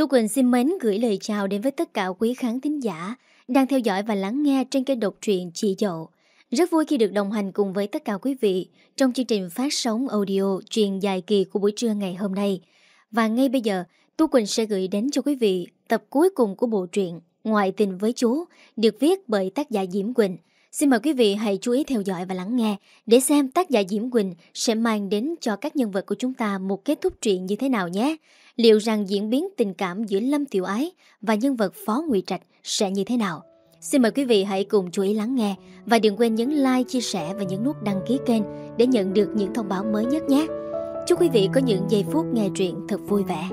Tú Quỳnh xin mến gửi lời chào đến với tất cả quý khán thính giả đang theo dõi và lắng nghe trên kênh độc truyện Chị Dậu. Rất vui khi được đồng hành cùng với tất cả quý vị trong chương trình phát sóng audio truyện dài kỳ của buổi trưa ngày hôm nay. Và ngay bây giờ, Tú Quỳnh sẽ gửi đến cho quý vị tập cuối cùng của bộ truyện Ngoại tình với chú, được viết bởi tác giả Diễm Quỳnh. Xin mời quý vị hãy chú ý theo dõi và lắng nghe để xem tác giả Diễm Quỳnh sẽ mang đến cho các nhân vật của chúng ta một kết thúc truyện như thế nào nhé. Liệu rằng diễn biến tình cảm giữa Lâm Tiểu Ái và nhân vật Phó Ngụy Trạch sẽ như thế nào? Xin mời quý vị hãy cùng chú ý lắng nghe và đừng quên nhấn like, chia sẻ và nhấn nút đăng ký kênh để nhận được những thông báo mới nhất nhé. Chúc quý vị có những giây phút nghe truyện thật vui vẻ.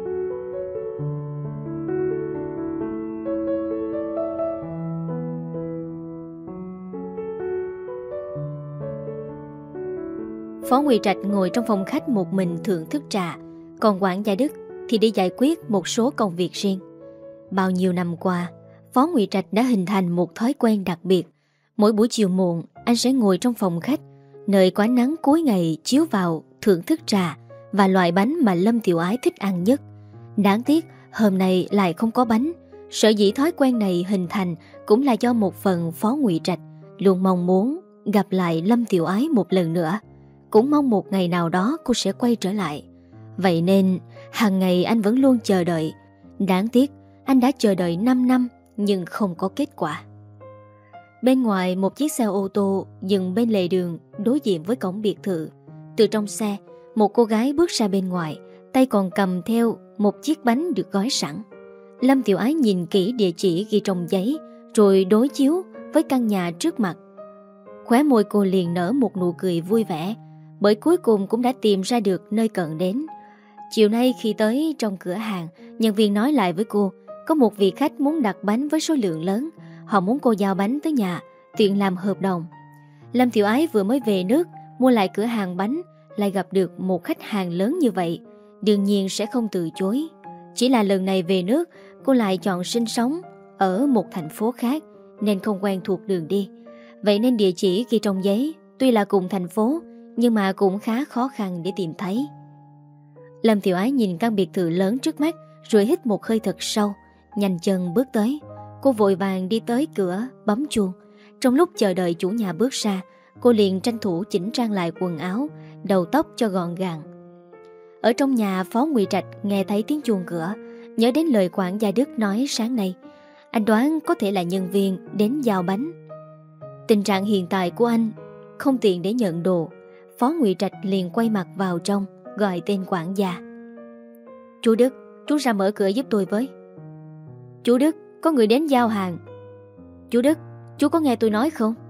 Phó Ngụy Trạch ngồi trong phòng khách một mình thưởng thức trà, còn quản gia Đức thì đi giải quyết một số công việc riêng. Bao nhiêu năm qua, Phó Ngụy Trạch đã hình thành một thói quen đặc biệt. Mỗi buổi chiều muộn, anh sẽ ngồi trong phòng khách, nơi có ánh nắng cuối ngày chiếu vào, thưởng thức trà và loại bánh mà Lâm Tiểu Ái thích ăn nhất. Đáng tiếc, hôm nay lại không có bánh. Sở dĩ thói quen này hình thành cũng là do một phần Phó Ngụy Trạch luôn mong muốn gặp lại Lâm Tiểu Ái một lần nữa, cũng mong một ngày nào đó cô sẽ quay trở lại. Vậy nên hàng ngày anh vẫn luôn chờ đợi. Đáng tiếc anh đã chờ đợi 5 năm nhưng không có kết quả. Bên ngoài, một chiếc xe ô tô dừng bên lề đường đối diện với cổng biệt thự. Từ trong xe, một cô gái bước ra bên ngoài, tay còn cầm theo một chiếc bánh được gói sẵn. Lâm Tiểu Ái nhìn kỹ địa chỉ ghi trong giấy, rồi đối chiếu với căn nhà trước mặt. Khóe môi cô liền nở một nụ cười vui vẻ, bởi cuối cùng cũng đã tìm ra được nơi cần đến. Chiều nay khi tới trong cửa hàng, nhân viên nói lại với cô có một vị khách muốn đặt bánh với số lượng lớn. Họ muốn cô giao bánh tới nhà, tiện làm hợp đồng. Lâm Tiểu Ái vừa mới về nước mua lại cửa hàng bánh, lại gặp được một khách hàng lớn như vậy, đương nhiên sẽ không từ chối. Chỉ là lần này về nước, cô lại chọn sinh sống ở một thành phố khác nên không quen thuộc đường đi. Vậy nên địa chỉ ghi trong giấy tuy là cùng thành phố nhưng mà cũng khá khó khăn để tìm thấy. Lâm Tiểu Ái nhìn căn biệt thự lớn trước mắt rồi hít một hơi thật sâu, nhanh chân bước tới. Cô vội vàng đi tới cửa bấm chuông. Trong lúc chờ đợi chủ nhà bước ra, cô liền tranh thủ chỉnh trang lại quần áo, đầu tóc cho gọn gàng. Ở trong nhà, Phó Ngụy Trạch nghe thấy tiếng chuông cửa, nhớ đến lời quản gia Đức nói sáng nay. Anh đoán có thể là nhân viên đến giao bánh. Tình trạng hiện tại của anh không tiện để nhận đồ. Phó Ngụy Trạch liền quay mặt vào trong, gọi tên quản gia. Chú Đức, chú ra mở cửa giúp tôi với. Chú Đức, có người đến giao hàng. Chú Đức, chú có nghe tôi nói không?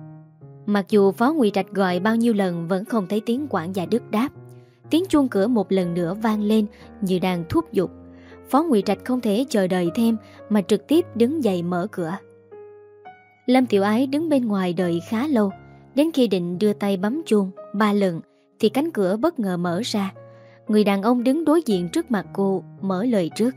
Mặc dù Phó Ngụy Trạch gọi bao nhiêu lần vẫn không thấy tiếng quản gia Đức đáp. Tiếng chuông cửa một lần nữa vang lên như đang thúc giục. Phó Ngụy Trạch không thể chờ đợi thêm mà trực tiếp đứng dậy mở cửa. Lâm Tiểu Ái đứng bên ngoài đợi khá lâu. Đến khi định đưa tay bấm chuông 3 lần thì cánh cửa bất ngờ mở ra. Người đàn ông đứng đối diện trước mặt cô mở lời trước.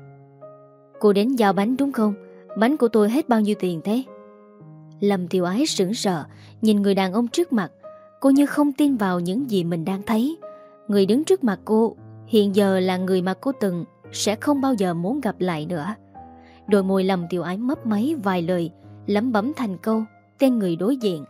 Cô đến giao bánh đúng không? Bánh của tôi hết bao nhiêu tiền thế? Lâm Tiểu Ái sững sờ nhìn người đàn ông trước mặt. Cô như không tin vào những gì mình đang thấy. Người đứng trước mặt cô hiện giờ là người mà cô từng sẽ không bao giờ muốn gặp lại nữa. Đôi môi Lâm Tiểu Ái mấp máy vài lời, lẩm bẩm thành câu tên người đối diện.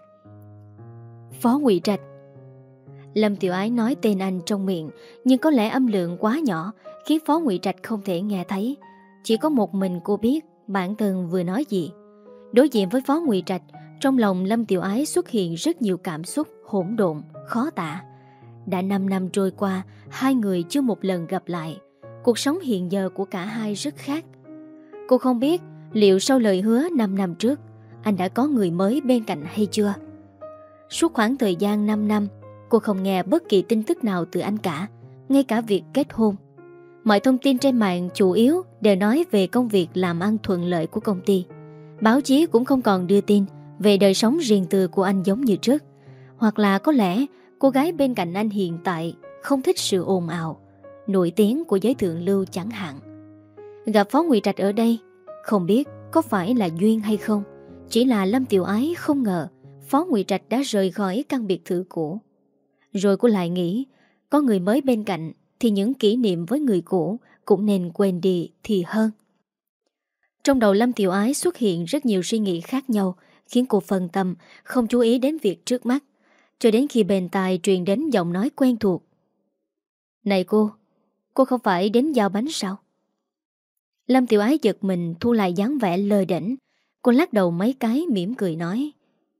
Phó Ngụy Trạch. Lâm Tiểu Ái nói tên anh trong miệng, nhưng có lẽ âm lượng quá nhỏ khiến Phó Ngụy Trạch không thể nghe thấy. Chỉ có một mình cô biết bản thân vừa nói gì. Đối diện với Phó Ngụy Trạch, trong lòng Lâm Tiểu Ái xuất hiện rất nhiều cảm xúc hỗn độn, khó tả. Đã 5 năm trôi qua, hai người chưa một lần gặp lại. Cuộc sống hiện giờ của cả hai rất khác. Cô không biết liệu sau lời hứa 5 năm trước, anh đã có người mới bên cạnh hay chưa. Suốt khoảng thời gian 5 năm, cô không nghe bất kỳ tin tức nào từ anh cả, ngay cả việc kết hôn. Mọi thông tin trên mạng chủ yếu đều nói về công việc làm ăn thuận lợi của công ty. Báo chí cũng không còn đưa tin về đời sống riêng tư của anh giống như trước. Hoặc là có lẽ cô gái bên cạnh anh hiện tại không thích sự ồn ào, nổi tiếng của giới thượng lưu chẳng hạn. Gặp Phó Ngụy Trạch ở đây, không biết có phải là duyên hay không. Chỉ là Lâm Tiểu Ái không ngờ Phó Ngụy Trạch đã rời khỏi căn biệt thự cũ. Rồi cô lại nghĩ, có người mới bên cạnh thì những kỷ niệm với người cũ cũng nên quên đi thì hơn. Trong đầu Lâm Tiểu Ái xuất hiện rất nhiều suy nghĩ khác nhau, khiến cô phân tâm, không chú ý đến việc trước mắt, cho đến khi bên tai truyền đến giọng nói quen thuộc. Này cô không phải đến giao bánh sao? Lâm Tiểu Ái giật mình thu lại dáng vẻ lơ đễnh. Cô lắc đầu mấy cái mỉm cười nói: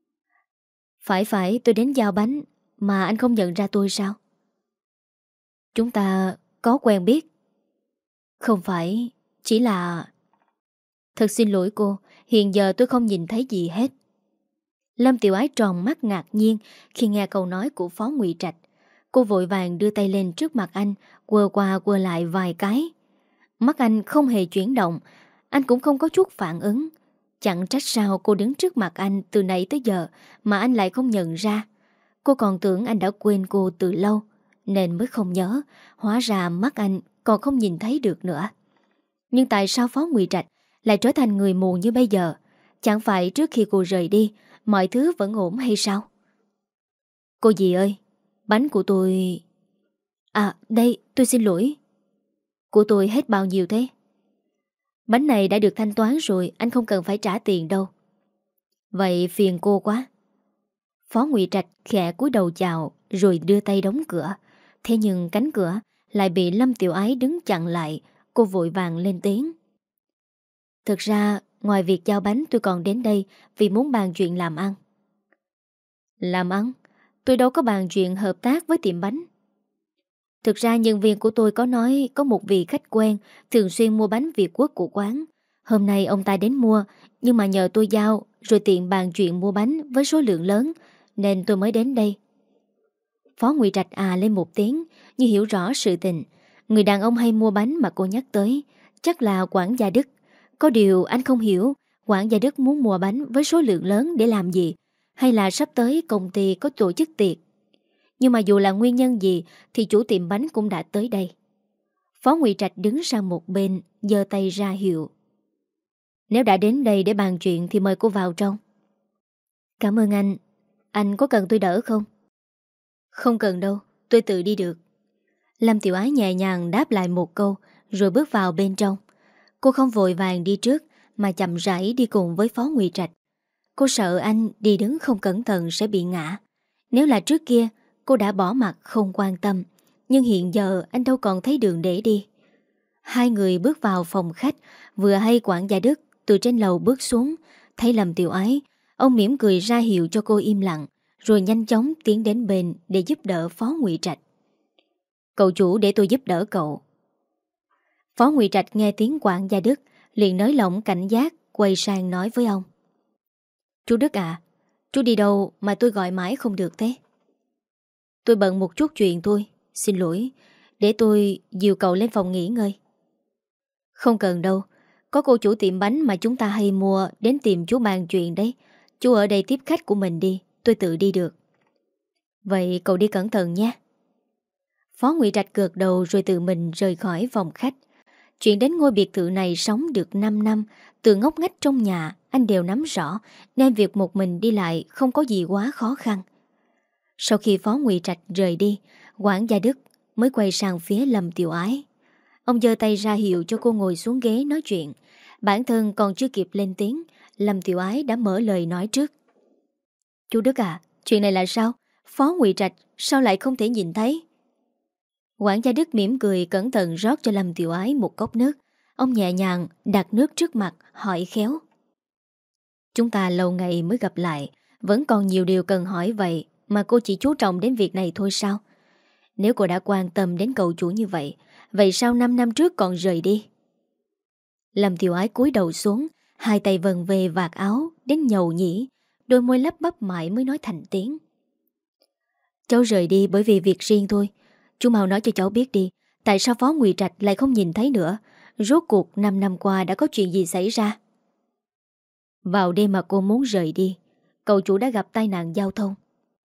Phải tôi đến giao bánh, mà anh không nhận ra tôi sao? Chúng ta có quen biết. Không phải, chỉ là... Thật xin lỗi cô, hiện giờ tôi không nhìn thấy gì hết. Lâm Tiểu Ái tròn mắt ngạc nhiên khi nghe câu nói của Phó Ngụy Trạch. Cô vội vàng đưa tay lên trước mặt anh, quơ qua quơ lại vài cái. Mắt anh không hề chuyển động, anh cũng không có chút phản ứng. Chẳng trách sao cô đứng trước mặt anh từ nãy tới giờ mà anh lại không nhận ra. Cô còn tưởng anh đã quên cô từ lâu, nên mới không nhớ. Hóa ra mắt anh còn không nhìn thấy được nữa. Nhưng tại sao Phó Ngụy Trạch lại trở thành người mù như bây giờ? Chẳng phải trước khi cô rời đi mọi thứ vẫn ổn hay sao? Cô dì ơi, bánh của tôi... À đây, tôi xin lỗi. Của tôi hết bao nhiêu thế? Bánh này đã được thanh toán rồi, anh không cần phải trả tiền đâu. Vậy phiền cô quá. Phó Ngụy Trạch khẽ cúi đầu chào rồi đưa tay đóng cửa. Thế nhưng cánh cửa lại bị Lâm Tiểu Ái đứng chặn lại. Cô vội vàng lên tiếng: Thực ra ngoài việc giao bánh tôi còn đến đây vì muốn bàn chuyện làm ăn. Làm ăn? Tôi đâu có bàn chuyện hợp tác với tiệm bánh. Thực ra nhân viên của tôi có nói có một vị khách quen thường xuyên mua bánh Việt Quốc của quán. Hôm nay ông ta đến mua, nhưng mà nhờ tôi giao rồi tiện bàn chuyện mua bánh với số lượng lớn, nên tôi mới đến đây. Phó Ngụy Trạch lên một tiếng như hiểu rõ sự tình. Người đàn ông hay mua bánh mà cô nhắc tới chắc là quản gia Đức. Có điều anh không hiểu quản gia Đức muốn mua bánh với số lượng lớn để làm gì, hay là sắp tới công ty có tổ chức tiệc. Nhưng mà dù là nguyên nhân gì thì chủ tiệm bánh cũng đã tới đây. Phó Ngụy Trạch đứng sang một bên, giơ tay ra hiệu: Nếu đã đến đây để bàn chuyện thì mời cô vào trong. Cảm ơn anh. Anh có cần tôi đỡ không? Không cần đâu, tôi tự đi được. Lâm Tiểu Ái nhẹ nhàng đáp lại một câu rồi bước vào bên trong. Cô không vội vàng đi trước mà chậm rãi đi cùng với Phó Ngụy Trạch. Cô sợ anh đi đứng không cẩn thận sẽ bị ngã. Nếu là trước kia cô đã bỏ mặc không quan tâm, nhưng hiện giờ anh đâu còn thấy đường để đi. Hai người bước vào phòng khách. Vừa hay quản gia Đức từ trên lầu bước xuống, thấy Lâm Tiểu Ái, ông mỉm cười ra hiệu cho cô im lặng, rồi nhanh chóng tiến đến bên để giúp đỡ Phó Ngụy Trạch. Cậu chủ để tôi giúp đỡ cậu. Phó Ngụy Trạch nghe tiếng quản gia Đức liền nới lỏng cảnh giác, quay sang nói với ông: Chú Đức à, chú đi đâu mà tôi gọi mãi không được thế? Tôi bận một chút chuyện thôi, xin lỗi. Để tôi dìu cậu lên phòng nghỉ ngơi. Không cần đâu, có cô chủ tiệm bánh mà chúng ta hay mua đến tìm chú bàn chuyện đấy. Chú ở đây tiếp khách của mình đi, tôi tự đi được. Vậy cậu đi cẩn thận nhé. Phó Ngụy Trạch gật đầu rồi tự mình rời khỏi phòng khách. Chuyện đến ngôi biệt thự này sống được 5 năm, từ ngóc ngách trong nhà anh đều nắm rõ, nên việc một mình đi lại không có gì quá khó khăn. Sau khi Phó Ngụy Trạch rời đi, quản gia Đức mới quay sang phía Lâm Tiểu Ái. Ông giơ tay ra hiệu cho cô ngồi xuống ghế nói chuyện. Bản thân còn chưa kịp lên tiếng, Lâm Tiểu Ái đã mở lời nói trước. Chú Đức à, chuyện này là sao? Phó Ngụy Trạch sao lại không thể nhìn thấy? Quản gia Đức mỉm cười cẩn thận rót cho Lâm Tiểu Ái một cốc nước. Ông nhẹ nhàng đặt nước trước mặt, hỏi khéo: Chúng ta lâu ngày mới gặp lại, vẫn còn nhiều điều cần hỏi vậy mà cô chỉ chú trọng đến việc này thôi sao? Nếu cô đã quan tâm đến cậu chủ như vậy, vậy sao 5 năm trước còn rời đi? Lâm Tiểu Ái cúi đầu xuống, hai tay vần về vạt áo đến nhầu nhĩ, đôi môi lắp bắp mãi mới nói thành tiếng: Cháu rời đi bởi vì việc riêng thôi. Chú mau nói cho cháu biết đi, tại sao Phó Ngụy Trạch lại không nhìn thấy nữa? Rốt cuộc 5 năm qua đã có chuyện gì xảy ra? Vào đêm mà cô muốn rời đi, cậu chủ đã gặp tai nạn giao thông.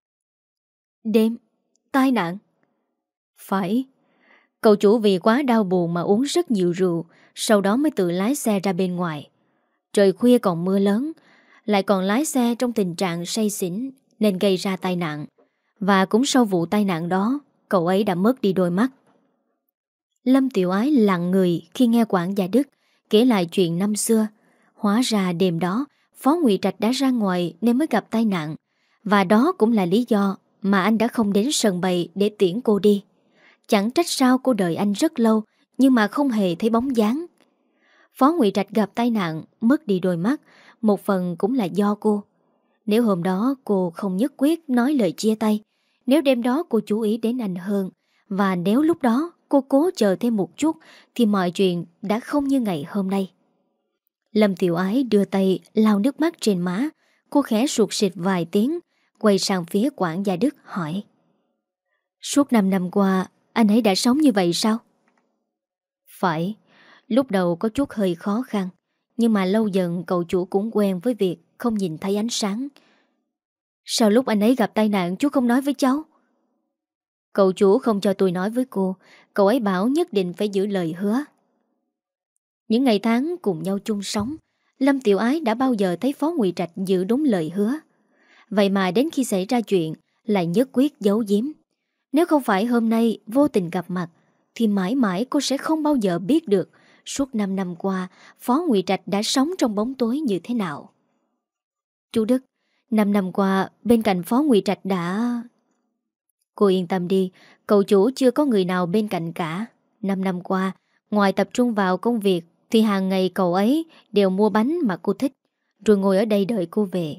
Đêm? Tai nạn? Phải. Cậu chủ vì quá đau buồn mà uống rất nhiều rượu, sau đó mới tự lái xe ra bên ngoài. Trời khuya còn mưa lớn, lại còn lái xe trong tình trạng say xỉn nên gây ra tai nạn. Và cũng sau vụ tai nạn đó, cậu ấy đã mất đi đôi mắt. Lâm Tiểu Ái lặng người khi nghe quản gia Đức kể lại chuyện năm xưa. Hóa ra đêm đó Phó Ngụy Trạch đã ra ngoài nên mới gặp tai nạn. Và đó cũng là lý do mà anh đã không đến sân bay để tiễn cô đi. Chẳng trách sao cô đợi anh rất lâu nhưng mà không hề thấy bóng dáng. Phó Ngụy Trạch gặp tai nạn, mất đi đôi mắt, một phần cũng là do cô. Nếu hôm đó cô không nhất quyết nói lời chia tay, nếu đêm đó cô chú ý đến anh hơn, và nếu lúc đó cô cố chờ thêm một chút, thì mọi chuyện đã không như ngày hôm nay. Lâm Tiểu Ái đưa tay lau nước mắt trên má. Cô khẽ sụt sịt vài tiếng, quay sang phía quản gia Đức hỏi: Suốt 5 năm qua anh ấy đã sống như vậy sao? Phải. Lúc đầu có chút hơi khó khăn, nhưng mà lâu dần cậu chủ cũng quen với việc không nhìn thấy ánh sáng. Sao lúc anh ấy gặp tai nạn chú không nói với cháu? Cậu chủ không cho tôi nói với cô. Cậu ấy bảo nhất định phải giữ lời hứa. Những ngày tháng cùng nhau chung sống, Lâm Tiểu Ái đã bao giờ thấy Phó Ngụy Trạch giữ đúng lời hứa. Vậy mà đến khi xảy ra chuyện lại nhất quyết giấu giếm. Nếu không phải hôm nay vô tình gặp mặt, thì mãi mãi cô sẽ không bao giờ biết được suốt 5 năm qua Phó Ngụy Trạch đã sống trong bóng tối như thế nào. Chú Đức, 5 năm qua bên cạnh Phó Ngụy Trạch đã... Cô yên tâm đi, cậu chủ chưa có người nào bên cạnh cả. 5 năm qua, ngoài tập trung vào công việc thì hàng ngày cậu ấy đều mua bánh mà cô thích, rồi ngồi ở đây đợi cô về.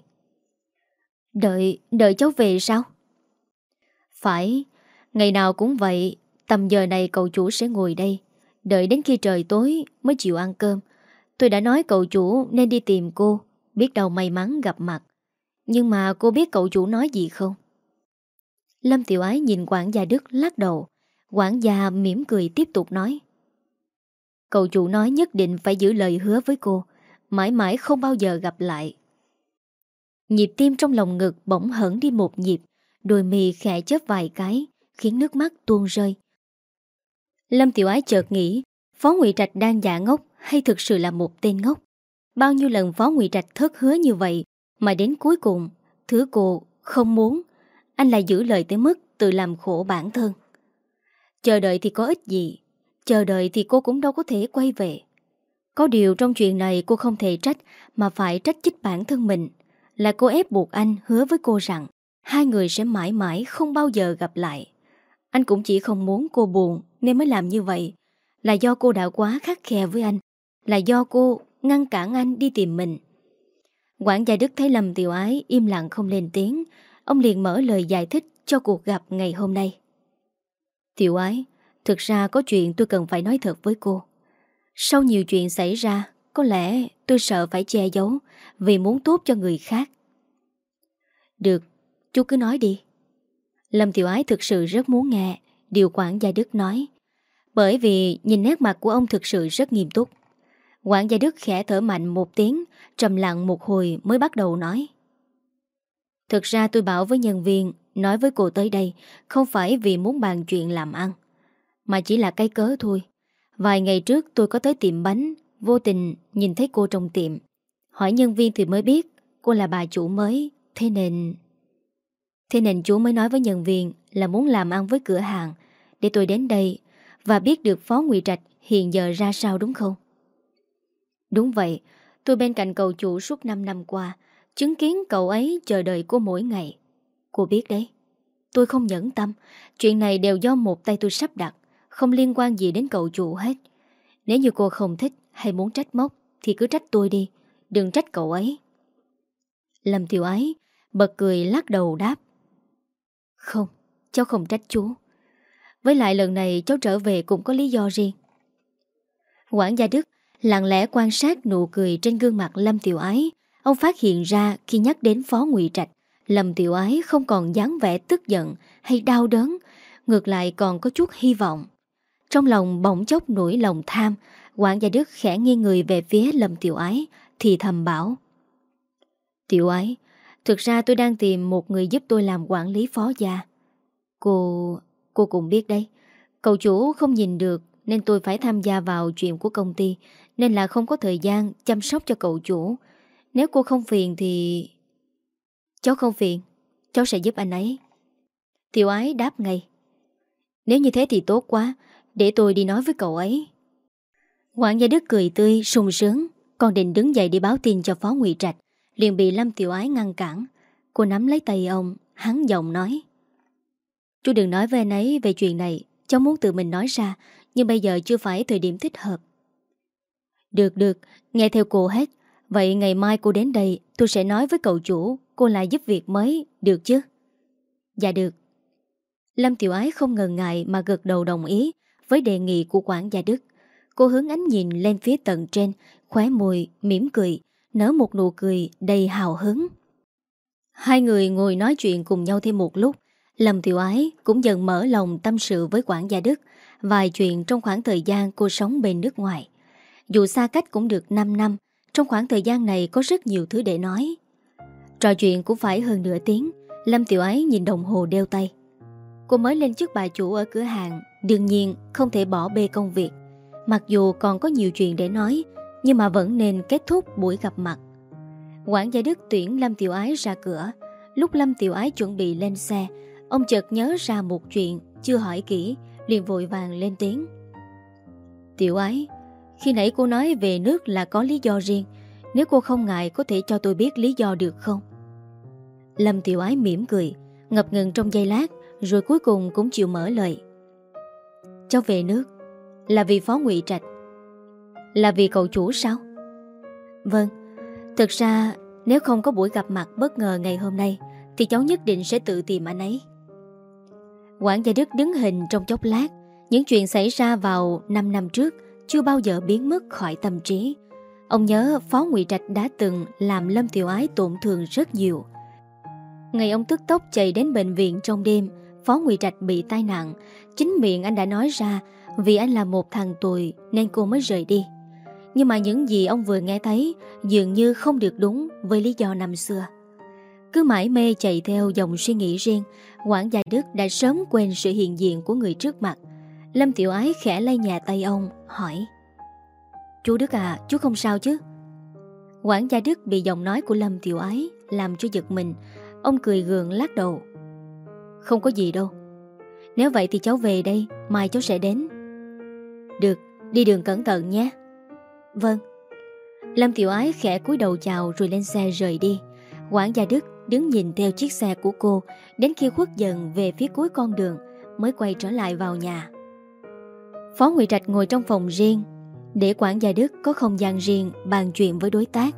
Đợi cháu về sao? Phải, ngày nào cũng vậy. Tầm giờ này cậu chủ sẽ ngồi đây, đợi đến khi trời tối mới chịu ăn cơm. Tôi đã nói cậu chủ nên đi tìm cô, biết đâu may mắn gặp mặt. Nhưng mà cô biết cậu chủ nói gì không? Lâm Tiểu Ái nhìn quản gia Đức lắc đầu. Quản gia mỉm cười tiếp tục nói: Cậu chủ nói nhất định phải giữ lời hứa với cô, mãi mãi không bao giờ gặp lại. Nhịp tim trong lòng ngực bỗng hẫng đi một nhịp, đôi mi khẽ chớp vài cái, khiến nước mắt tuôn rơi. Lâm Tiểu Ái chợt nghĩ, Phó Ngụy Trạch đang giả ngốc hay thực sự là một tên ngốc? Bao nhiêu lần Phó Ngụy Trạch thất hứa như vậy, mà đến cuối cùng, thứ cô không muốn, anh lại giữ lời tới mức tự làm khổ bản thân. Chờ đợi thì có ích gì, chờ đợi thì cô cũng đâu có thể quay về. Có điều trong chuyện này cô không thể trách, mà phải trách chính bản thân mình. Là cô ép buộc anh hứa với cô rằng hai người sẽ mãi mãi không bao giờ gặp lại. Anh cũng chỉ không muốn cô buồn nên mới làm như vậy. Là do cô đã quá khắt khe với anh, là do cô ngăn cản anh đi tìm mình. Quản gia Đức thấy Lâm Tiểu Ái im lặng không lên tiếng, ông liền mở lời giải thích cho cuộc gặp ngày hôm nay. Tiểu Ái, thực ra có chuyện tôi cần phải nói thật với cô. Sau nhiều chuyện xảy ra, có lẽ tôi sợ phải che giấu vì muốn tốt cho người khác. Được, chú cứ nói đi. Lâm Tiểu Ái thực sự rất muốn nghe điều quản gia Đức nói, bởi vì nhìn nét mặt của ông thực sự rất nghiêm túc. Quản gia Đức khẽ thở mạnh một tiếng, trầm lặng một hồi mới bắt đầu nói. Thực ra tôi bảo với nhân viên nói với cô tới đây không phải vì muốn bàn chuyện làm ăn, mà chỉ là cái cớ thôi. Vài ngày trước tôi có tới tiệm bánh, vô tình nhìn thấy cô trong tiệm. Hỏi nhân viên thì mới biết cô là bà chủ mới, thế nên chú mới nói với nhân viên là muốn làm ăn với cửa hàng, để tôi đến đây và biết được Phó Ngụy Trạch hiện giờ ra sao, đúng không? Đúng vậy, tôi bên cạnh cậu chủ suốt 5 năm qua, chứng kiến cậu ấy chờ đợi cô mỗi ngày. Cô biết đấy, tôi không nhẫn tâm, chuyện này đều do một tay tôi sắp đặt, không liên quan gì đến cậu chủ hết. Nếu như cô không thích hay muốn trách móc thì cứ trách tôi đi, đừng trách cậu ấy. Lâm Tiểu Ái bật cười lắc đầu đáp: Không, cháu không trách chú. Với lại lần này cháu trở về cũng có lý do riêng. Quản gia Đức lặng lẽ quan sát nụ cười trên gương mặt Lâm Tiểu Ái. Ông phát hiện ra khi nhắc đến Phó Ngụy Trạch, Lâm Tiểu Ái không còn dáng vẻ tức giận hay đau đớn, ngược lại còn có chút hy vọng. Trong lòng bỗng chốc nổi lòng tham, quản gia Đức khẽ nghiêng người về phía Lâm Tiểu Ái, thì thầm bảo: Tiểu Ái, thực ra tôi đang tìm một người giúp tôi làm quản lý phó gia. Cô cũng biết đấy, cậu chủ không nhìn được nên tôi phải tham gia vào chuyện của công ty, nên là không có thời gian chăm sóc cho cậu chủ. Nếu cô không phiền thì... Cháu không phiền, cháu sẽ giúp anh ấy. Tiểu Ái đáp ngay: Nếu như thế thì tốt quá, Để tôi đi nói với cậu ấy. Quản gia Đức cười tươi, sung sướng. Còn định đứng dậy đi báo tin cho Phó Ngụy Trạch, liền bị Lâm Tiểu Ái ngăn cản. Cô nắm lấy tay ông, hắn giọng nói: Chú đừng nói với anh ấy về chuyện này. Cháu muốn tự mình nói ra, nhưng bây giờ chưa phải thời điểm thích hợp. Được, nghe theo cô hết. Vậy ngày mai cô đến đây, tôi sẽ nói với cậu chủ cô lại giúp việc mới, được chứ? Dạ được. Lâm Tiểu Ái không ngần ngại mà gật đầu đồng ý với đề nghị của quản gia Đức. Cô hướng ánh nhìn lên phía tận trên, khóe môi mỉm cười, nở một nụ cười đầy hào hứng. Hai người ngồi nói chuyện cùng nhau thêm một lúc. Lâm Tiểu Ái cũng dần mở lòng tâm sự với quản gia Đức vài chuyện trong khoảng thời gian cô sống bên nước ngoài. Dù xa cách cũng được 5 năm, trong khoảng thời gian này có rất nhiều thứ để nói. Trò chuyện cũng phải hơn nửa tiếng. Lâm Tiểu Ái nhìn đồng hồ đeo tay. Cô mới lên chức bà chủ ở cửa hàng, đương nhiên không thể bỏ bê công việc. Mặc dù còn có nhiều chuyện để nói, nhưng mà vẫn nên kết thúc buổi gặp mặt. Quản gia Đức tuyển Lâm Tiểu Ái ra cửa. Lúc Lâm Tiểu Ái chuẩn bị lên xe, ông chợt nhớ ra một chuyện chưa hỏi kỹ, liền vội vàng lên tiếng. Tiểu Ái, khi nãy cô nói về nước là có lý do riêng. Nếu cô không ngại có thể cho tôi biết lý do được không? Lâm Tiểu Ái mỉm cười, ngập ngừng trong giây lát, rồi cuối cùng cũng chịu mở lời. Cháu về nước là vì Phó Ngụy Trạch. Là vì cậu chủ sao? Vâng. Thực ra nếu không có buổi gặp mặt bất ngờ ngày hôm nay thì cháu nhất định sẽ tự tìm anh ấy. Quản gia Đức đứng hình trong chốc lát. Những chuyện xảy ra vào 5 năm trước chưa bao giờ biến mất khỏi tâm trí. Ông nhớ Phó Ngụy Trạch đã từng làm Lâm Tiểu Ái tổn thương rất nhiều. Ngày ông tức tốc chạy đến bệnh viện trong đêm, Phó Ngụy Trạch bị tai nạn. Chính miệng anh đã nói ra vì anh là một thằng tồi nên cô mới rời đi. Nhưng mà những gì ông vừa nghe thấy dường như không được đúng với lý do năm xưa. Cứ mãi mê chạy theo dòng suy nghĩ riêng, quản gia Đức đã sớm quên sự hiện diện của người trước mặt. Lâm Tiểu Ái khẽ lay nhẹ tay ông, hỏi: Chú Đức à, chú không sao chứ? Quản gia Đức bị giọng nói của Lâm Tiểu Ái làm cho giật mình. Ông cười gượng lắc đầu: Không có gì đâu. Nếu vậy thì cháu về đây, mai cháu sẽ đến. Được, đi đường cẩn thận nhé. Vâng. Lâm Tiểu Ái khẽ cúi đầu chào rồi lên xe rời đi. Quản gia Đức đứng nhìn theo chiếc xe của cô đến khi khuất dần về phía cuối con đường mới quay trở lại vào nhà. Phó Ngụy Trạch ngồi trong phòng riêng để quản gia Đức có không gian riêng bàn chuyện với đối tác.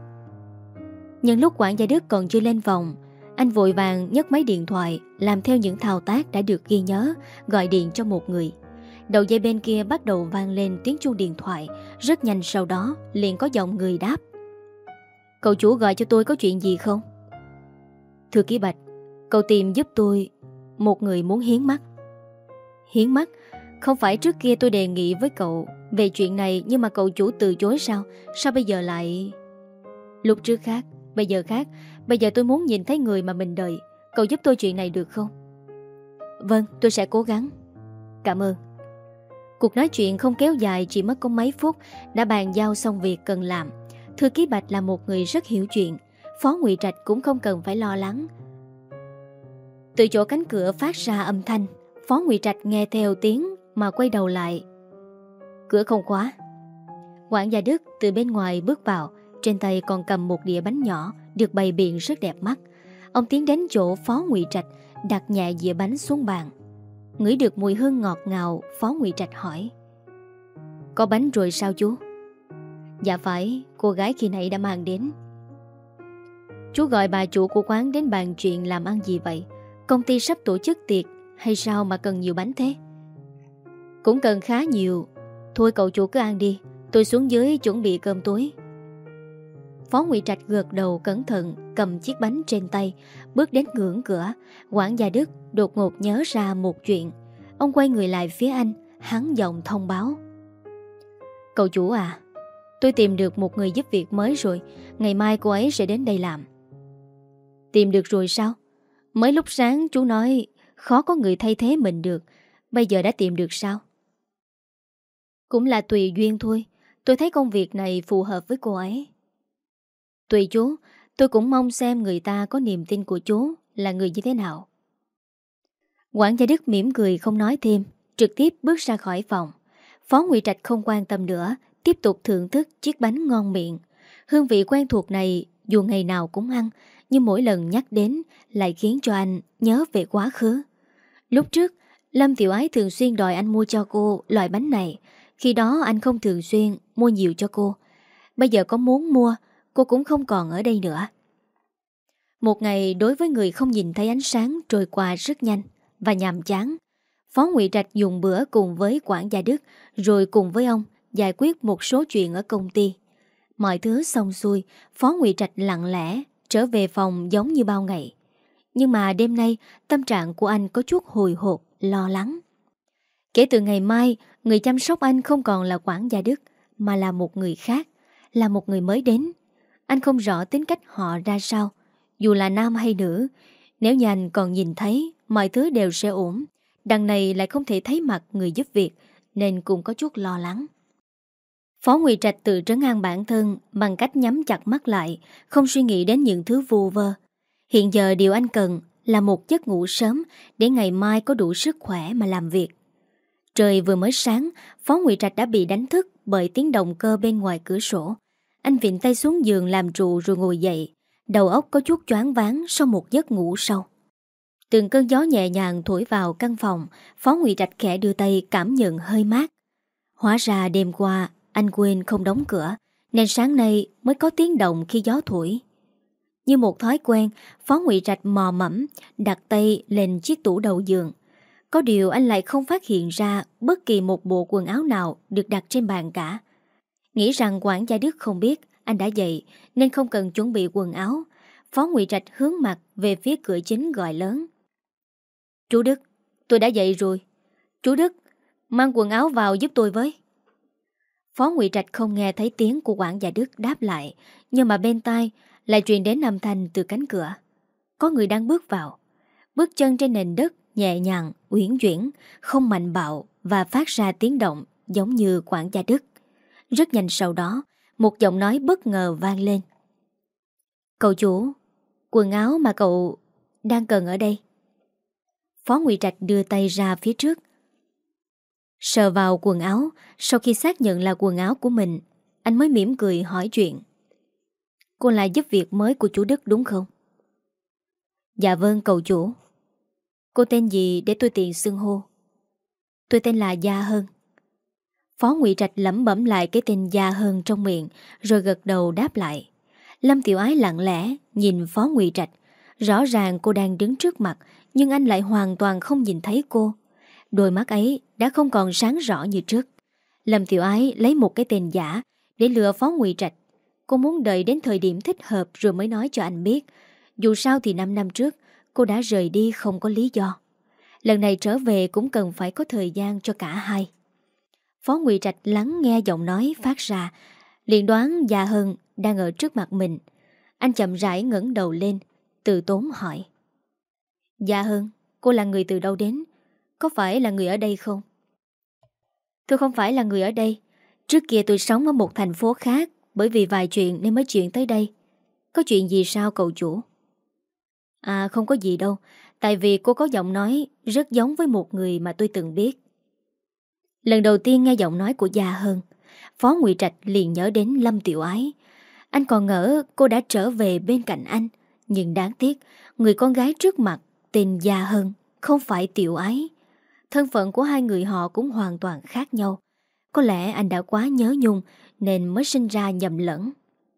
Nhưng lúc quản gia Đức còn chưa lên phòng, anh vội vàng nhấc máy điện thoại, làm theo những thao tác đã được ghi nhớ, gọi điện cho một người. Đầu dây bên kia bắt đầu vang lên tiếng chuông điện thoại. Rất nhanh sau đó liền có giọng người đáp: Cậu chủ gọi cho tôi có chuyện gì không? Thưa ký Bạch, cậu tìm giúp tôi một người muốn hiến mắt. Hiến mắt? Không phải trước kia tôi đề nghị với cậu về chuyện này nhưng mà cậu chủ từ chối sao? Sao bây giờ lại... Lúc trước khác, bây giờ khác. Bây giờ tôi muốn nhìn thấy người mà mình đợi. Cậu giúp tôi chuyện này được không? Vâng, tôi sẽ cố gắng. Cảm ơn. Cuộc nói chuyện không kéo dài, chỉ mất có mấy phút đã bàn giao xong việc cần làm. Thư ký Bạch là một người rất hiểu chuyện. Phó Ngụy Trạch cũng không cần phải lo lắng. Từ chỗ cánh cửa phát ra âm thanh, Phó Ngụy Trạch nghe theo tiếng mà quay đầu lại. Cửa không khóa. Quản gia Đức từ bên ngoài bước vào, trên tay còn cầm một đĩa bánh nhỏ được bày biện rất đẹp mắt. Ông tiến đến chỗ Phó Ngụy Trạch, đặt nhẹ dĩa bánh xuống bàn. Ngửi được mùi hương ngọt ngào, Phó Ngụy Trạch hỏi: Có bánh rồi sao chú? Dạ phải, cô gái khi nãy đã mang đến. Chú gọi bà chủ của quán đến bàn chuyện làm ăn gì vậy? Công ty sắp tổ chức tiệc hay sao mà cần nhiều bánh thế? Cũng cần khá nhiều. Thôi cậu chủ cứ ăn đi, tôi xuống dưới chuẩn bị cơm tối. Phó Ngụy Trạch gật đầu cẩn thận, cầm chiếc bánh trên tay, bước đến ngưỡng cửa. Quản gia Đức đột ngột nhớ ra một chuyện. Ông quay người lại phía anh, hắn giọng thông báo: Cậu chủ à, tôi tìm được một người giúp việc mới rồi. Ngày mai cô ấy sẽ đến đây làm. Tìm được rồi sao? Mới lúc sáng chú nói khó có người thay thế mình được. Bây giờ đã tìm được sao? Cũng là tùy duyên thôi. Tôi thấy công việc này phù hợp với cô ấy. Tùy chú, tôi cũng mong xem người ta có niềm tin của chú là người như thế nào. Quản gia Đức mỉm cười không nói thêm, trực tiếp bước ra khỏi phòng. Phó Ngụy Trạch không quan tâm nữa, tiếp tục thưởng thức chiếc bánh ngon miệng. Hương vị quen thuộc này dù ngày nào cũng ăn, nhưng mỗi lần nhắc đến lại khiến cho anh nhớ về quá khứ. Lúc trước, Lâm Tiểu Ái thường xuyên đòi anh mua cho cô loại bánh này. Khi đó anh không thường xuyên mua nhiều cho cô. Bây giờ có muốn mua, cô cũng không còn ở đây nữa. Một ngày đối với người không nhìn thấy ánh sáng trôi qua rất nhanh và nhàm chán. Phó Ngụy Trạch dùng bữa cùng với quản gia Đức, rồi cùng với ông giải quyết một số chuyện ở công ty. Mọi thứ xong xuôi, Phó Ngụy Trạch lặng lẽ trở về phòng giống như bao ngày. Nhưng mà đêm nay, tâm trạng của anh có chút hồi hộp, lo lắng. Kể từ ngày mai, người chăm sóc anh không còn là quản gia Đức, mà là một người khác, là một người mới đến. Anh không rõ tính cách họ ra sao, dù là nam hay nữ. Nếu như anh còn nhìn thấy, mọi thứ đều sẽ ổn. Đằng này lại không thể thấy mặt người giúp việc, nên cũng có chút lo lắng. Phó Ngụy Trạch tự trấn an bản thân bằng cách nhắm chặt mắt lại, không suy nghĩ đến những thứ vu vơ. Hiện giờ điều anh cần là một giấc ngủ sớm để ngày mai có đủ sức khỏe mà làm việc. Trời vừa mới sáng, Phó Ngụy Trạch đã bị đánh thức bởi tiếng động cơ bên ngoài cửa sổ. Anh vịn tay xuống giường làm trụ rồi ngồi dậy, đầu óc có chút choáng váng sau một giấc ngủ sâu. Từng cơn gió nhẹ nhàng thổi vào căn phòng, Phó Ngụy Trạch khẽ đưa tay cảm nhận hơi mát. Hóa ra đêm qua anh quên không đóng cửa, nên sáng nay mới có tiếng động khi gió thổi. Như một thói quen, Phó Ngụy Trạch mò mẫm đặt tay lên chiếc tủ đầu giường. Có điều anh lại không phát hiện ra bất kỳ một bộ quần áo nào được đặt trên bàn cả. Nghĩ rằng quản gia Đức không biết anh đã dậy nên không cần chuẩn bị quần áo. Phó Ngụy Trạch hướng mặt về phía cửa chính gọi lớn: "Chú Đức, tôi đã dậy rồi. Chú Đức, mang quần áo vào giúp tôi với." Phó Ngụy Trạch không nghe thấy tiếng của quản gia Đức đáp lại, nhưng mà bên tai lại truyền đến âm thanh từ cánh cửa. Có người đang bước vào. Bước chân trên nền đất nhẹ nhàng, uyển chuyển, không mạnh bạo và phát ra tiếng động giống như quản gia Đức. Rất nhanh sau đó, một giọng nói bất ngờ vang lên: "Cậu chủ, quần áo mà cậu đang cần ở đây." Phó Ngụy Trạch đưa tay ra phía trước, sờ vào quần áo. Sau khi xác nhận là quần áo của mình, anh mới mỉm cười hỏi chuyện: "Cô là giúp việc mới của chú Đức đúng không?" "Dạ vâng cậu chủ." "Cô tên gì để tôi tiện xưng hô?" "Tôi tên là Gia Hân." Phó Ngụy Trạch lẩm bẩm lại cái tên Gia Hân trong miệng, rồi gật đầu đáp lại. Lâm Tiểu Ái lặng lẽ nhìn Phó Ngụy Trạch. Rõ ràng cô đang đứng trước mặt, nhưng anh lại hoàn toàn không nhìn thấy cô. Đôi mắt ấy đã không còn sáng rõ như trước. Lâm Tiểu Ái lấy một cái tên giả để lừa Phó Ngụy Trạch. Cô muốn đợi đến thời điểm thích hợp rồi mới nói cho anh biết. Dù sao thì 5 năm trước cô đã rời đi không có lý do. Lần này trở về cũng cần phải có thời gian cho cả hai. Phó Ngụy Trạch lắng nghe giọng nói phát ra, liền đoán Gia Hân đang ở trước mặt mình. Anh chậm rãi ngẩng đầu lên, từ tốn hỏi: "Gia Hân, cô là người từ đâu đến? Có phải là người ở đây không?" "Tôi không phải là người ở đây. Trước kia tôi sống ở một thành phố khác, bởi vì vài chuyện nên mới chuyển tới đây. Có chuyện gì sao cậu chủ?" "À không có gì đâu, tại vì cô có giọng nói rất giống với một người mà tôi từng biết." Lần đầu tiên nghe giọng nói của Gia Hân, Phó Ngụy Trạch liền nhớ đến Lâm Tiểu Ái. Anh còn ngỡ cô đã trở về bên cạnh anh, nhưng đáng tiếc người con gái trước mặt tên Gia Hân không phải Tiểu Ái. Thân phận của hai người họ cũng hoàn toàn khác nhau. Có lẽ anh đã quá nhớ nhung nên mới sinh ra nhầm lẫn.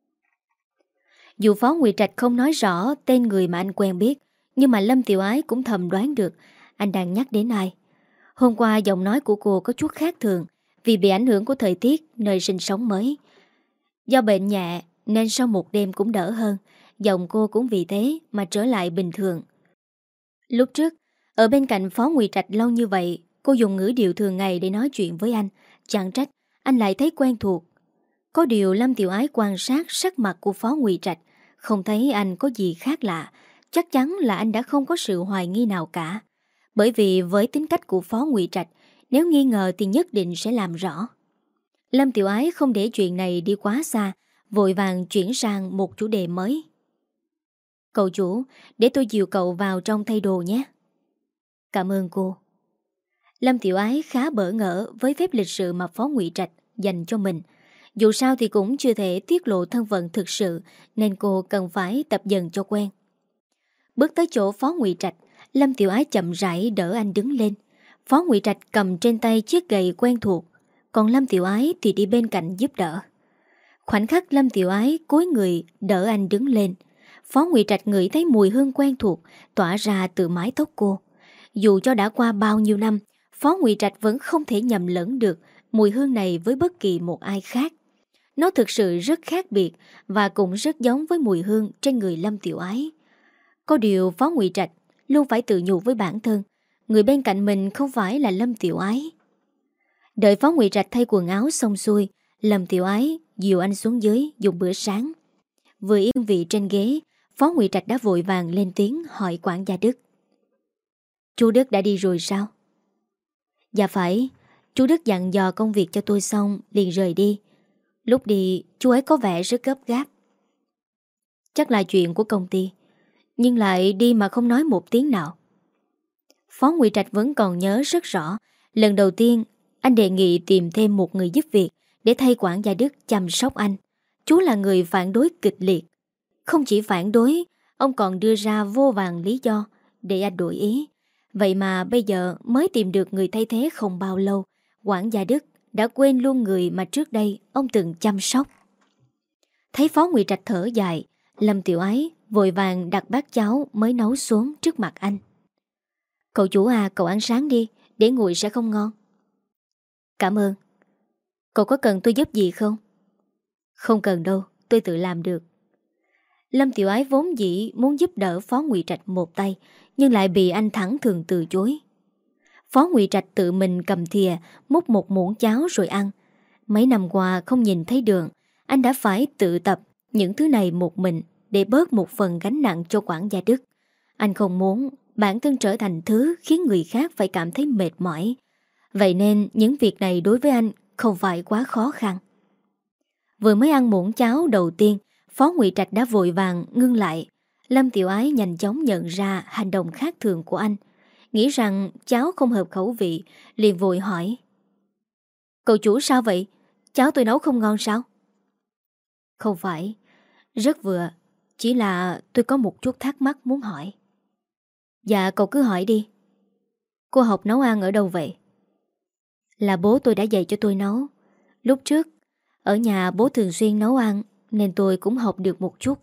Dù Phó Ngụy Trạch không nói rõ tên người mà anh quen biết, nhưng mà Lâm Tiểu Ái cũng thầm đoán được anh đang nhắc đến ai. Hôm qua giọng nói của cô có chút khác thường vì bị ảnh hưởng của thời tiết nơi sinh sống mới. Do bệnh nhẹ nên sau một đêm cũng đỡ hơn, giọng cô cũng vì thế mà trở lại bình thường. Lúc trước, ở bên cạnh Phó Ngụy Trạch lâu như vậy, cô dùng ngữ điệu thường ngày để nói chuyện với anh, chẳng trách anh lại thấy quen thuộc. Có điều Lâm Tiểu Ái quan sát sắc mặt của Phó Ngụy Trạch, không thấy anh có gì khác lạ, chắc chắn là anh đã không có sự hoài nghi nào cả. Bởi vì với tính cách của Phó Ngụy Trạch, nếu nghi ngờ thì nhất định sẽ làm rõ. Lâm Tiểu Ái không để chuyện này đi quá xa, vội vàng chuyển sang một chủ đề mới. "Cậu chủ, để tôi dìu cậu vào trong thay đồ nhé." "Cảm ơn cô." Lâm Tiểu Ái khá bỡ ngỡ với phép lịch sự mà Phó Ngụy Trạch dành cho mình. Dù sao thì cũng chưa thể tiết lộ thân phận thực sự, nên cô cần phải tập dần cho quen. Bước tới chỗ Phó Ngụy Trạch, Lâm Tiểu Ái chậm rãi đỡ anh đứng lên. Phó Ngụy Trạch cầm trên tay chiếc gậy quen thuộc, còn Lâm Tiểu Ái thì đi bên cạnh giúp đỡ. Khoảnh khắc Lâm Tiểu Ái cúi người đỡ anh đứng lên, Phó Ngụy Trạch ngửi thấy mùi hương quen thuộc tỏa ra từ mái tóc cô. Dù cho đã qua bao nhiêu năm, Phó Ngụy Trạch vẫn không thể nhầm lẫn được mùi hương này với bất kỳ một ai khác. Nó thực sự rất khác biệt và cũng rất giống với mùi hương trên người Lâm Tiểu Ái. Có điều Phó Ngụy Trạch luôn phải tự nhủ với bản thân, người bên cạnh mình không phải là Lâm Tiểu Ái. Đợi Phó Ngụy Trạch thay quần áo xong xuôi, Lâm Tiểu Ái dìu anh xuống dưới dùng bữa sáng. Vừa yên vị trên ghế, Phó Ngụy Trạch đã vội vàng lên tiếng hỏi quản gia Đức. Chú Đức đã đi rồi sao? Dạ phải, chú Đức dặn dò công việc cho tôi xong liền rời đi. Lúc đi chú ấy có vẻ rất gấp gáp. Chắc là chuyện của công ty, nhưng lại đi mà không nói một tiếng nào. Phó Ngụy Trạch vẫn còn nhớ rất rõ, lần đầu tiên anh đề nghị tìm thêm một người giúp việc để thay quản gia Đức chăm sóc anh. Chú là người phản đối kịch liệt. Không chỉ phản đối, ông còn đưa ra vô vàn lý do để anh đổi ý. Vậy mà bây giờ mới tìm được người thay thế không bao lâu, quản gia Đức đã quên luôn người mà trước đây ông từng chăm sóc. Thấy Phó Ngụy Trạch thở dài, Lâm Tiểu Ái vội vàng đặt bát cháo mới nấu xuống trước mặt anh. Cậu chủ à, cậu ăn sáng đi, để nguội sẽ không ngon. Cảm ơn. Cậu có cần tôi giúp gì không? Không cần đâu, tôi tự làm được. Lâm Tiểu Ái vốn dĩ muốn giúp đỡ Phó Ngụy Trạch một tay, nhưng lại bị anh thẳng thường từ chối. Phó Ngụy Trạch tự mình cầm thìa múc một muỗng cháo rồi ăn. Mấy năm qua không nhìn thấy đường, anh đã phải tự tập những thứ này một mình để bớt một phần gánh nặng cho quản gia Đức. Anh không muốn bản thân trở thành thứ khiến người khác phải cảm thấy mệt mỏi. Vậy nên những việc này đối với anh không phải quá khó khăn. Vừa mới ăn muỗng cháo đầu tiên, Phó Ngụy Trạch đã vội vàng ngưng lại. Lâm Tiểu Ái nhanh chóng nhận ra hành động khác thường của anh, nghĩ rằng cháo không hợp khẩu vị, liền vội hỏi. Cậu chủ sao vậy? Cháo tôi nấu không ngon sao? Không phải, rất vừa, chỉ là tôi có một chút thắc mắc muốn hỏi. Dạ cậu cứ hỏi đi. Cô học nấu ăn ở đâu vậy? Là bố tôi đã dạy cho tôi nấu. Lúc trước, ở nhà bố thường xuyên nấu ăn nên tôi cũng học được một chút.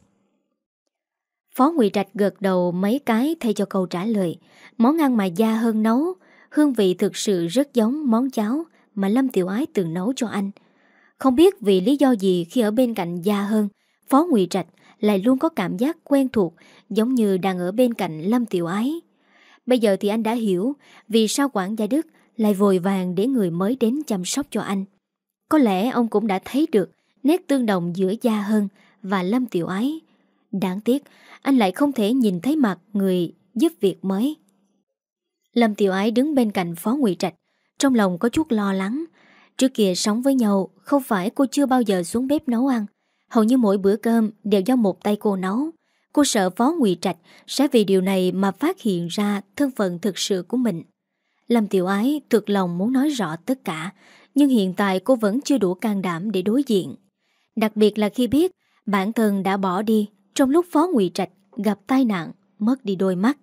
Phó Ngụy Trạch gật đầu mấy cái thay cho câu trả lời. Món ăn mà Gia Hân nấu, hương vị thực sự rất giống món cháo mà Lâm Tiểu Ái từng nấu cho anh. Không biết vì lý do gì khi ở bên cạnh Gia Hân, Phó Ngụy Trạch lại luôn có cảm giác quen thuộc, giống như đang ở bên cạnh Lâm Tiểu Ái. Bây giờ thì anh đã hiểu vì sao quản gia Đức lại vội vàng để người mới đến chăm sóc cho anh. Có lẽ ông cũng đã thấy được nét tương đồng giữa Gia Hân và Lâm Tiểu Ái. Đáng tiếc, anh lại không thể nhìn thấy mặt người giúp việc mới. Lâm Tiểu Ái đứng bên cạnh Phó Ngụy Trạch, trong lòng có chút lo lắng. Trước kia sống với nhau, không phải cô chưa bao giờ xuống bếp nấu ăn. Hầu như mỗi bữa cơm đều do một tay cô nấu. Cô sợ Phó Ngụy Trạch sẽ vì điều này mà phát hiện ra thân phận thực sự của mình. Lâm Tiểu Ái thực lòng muốn nói rõ tất cả, nhưng hiện tại cô vẫn chưa đủ can đảm để đối diện. Đặc biệt là khi biết bản thân đã bỏ đi trong lúc Phó Ngụy Trạch gặp tai nạn, mất đi đôi mắt.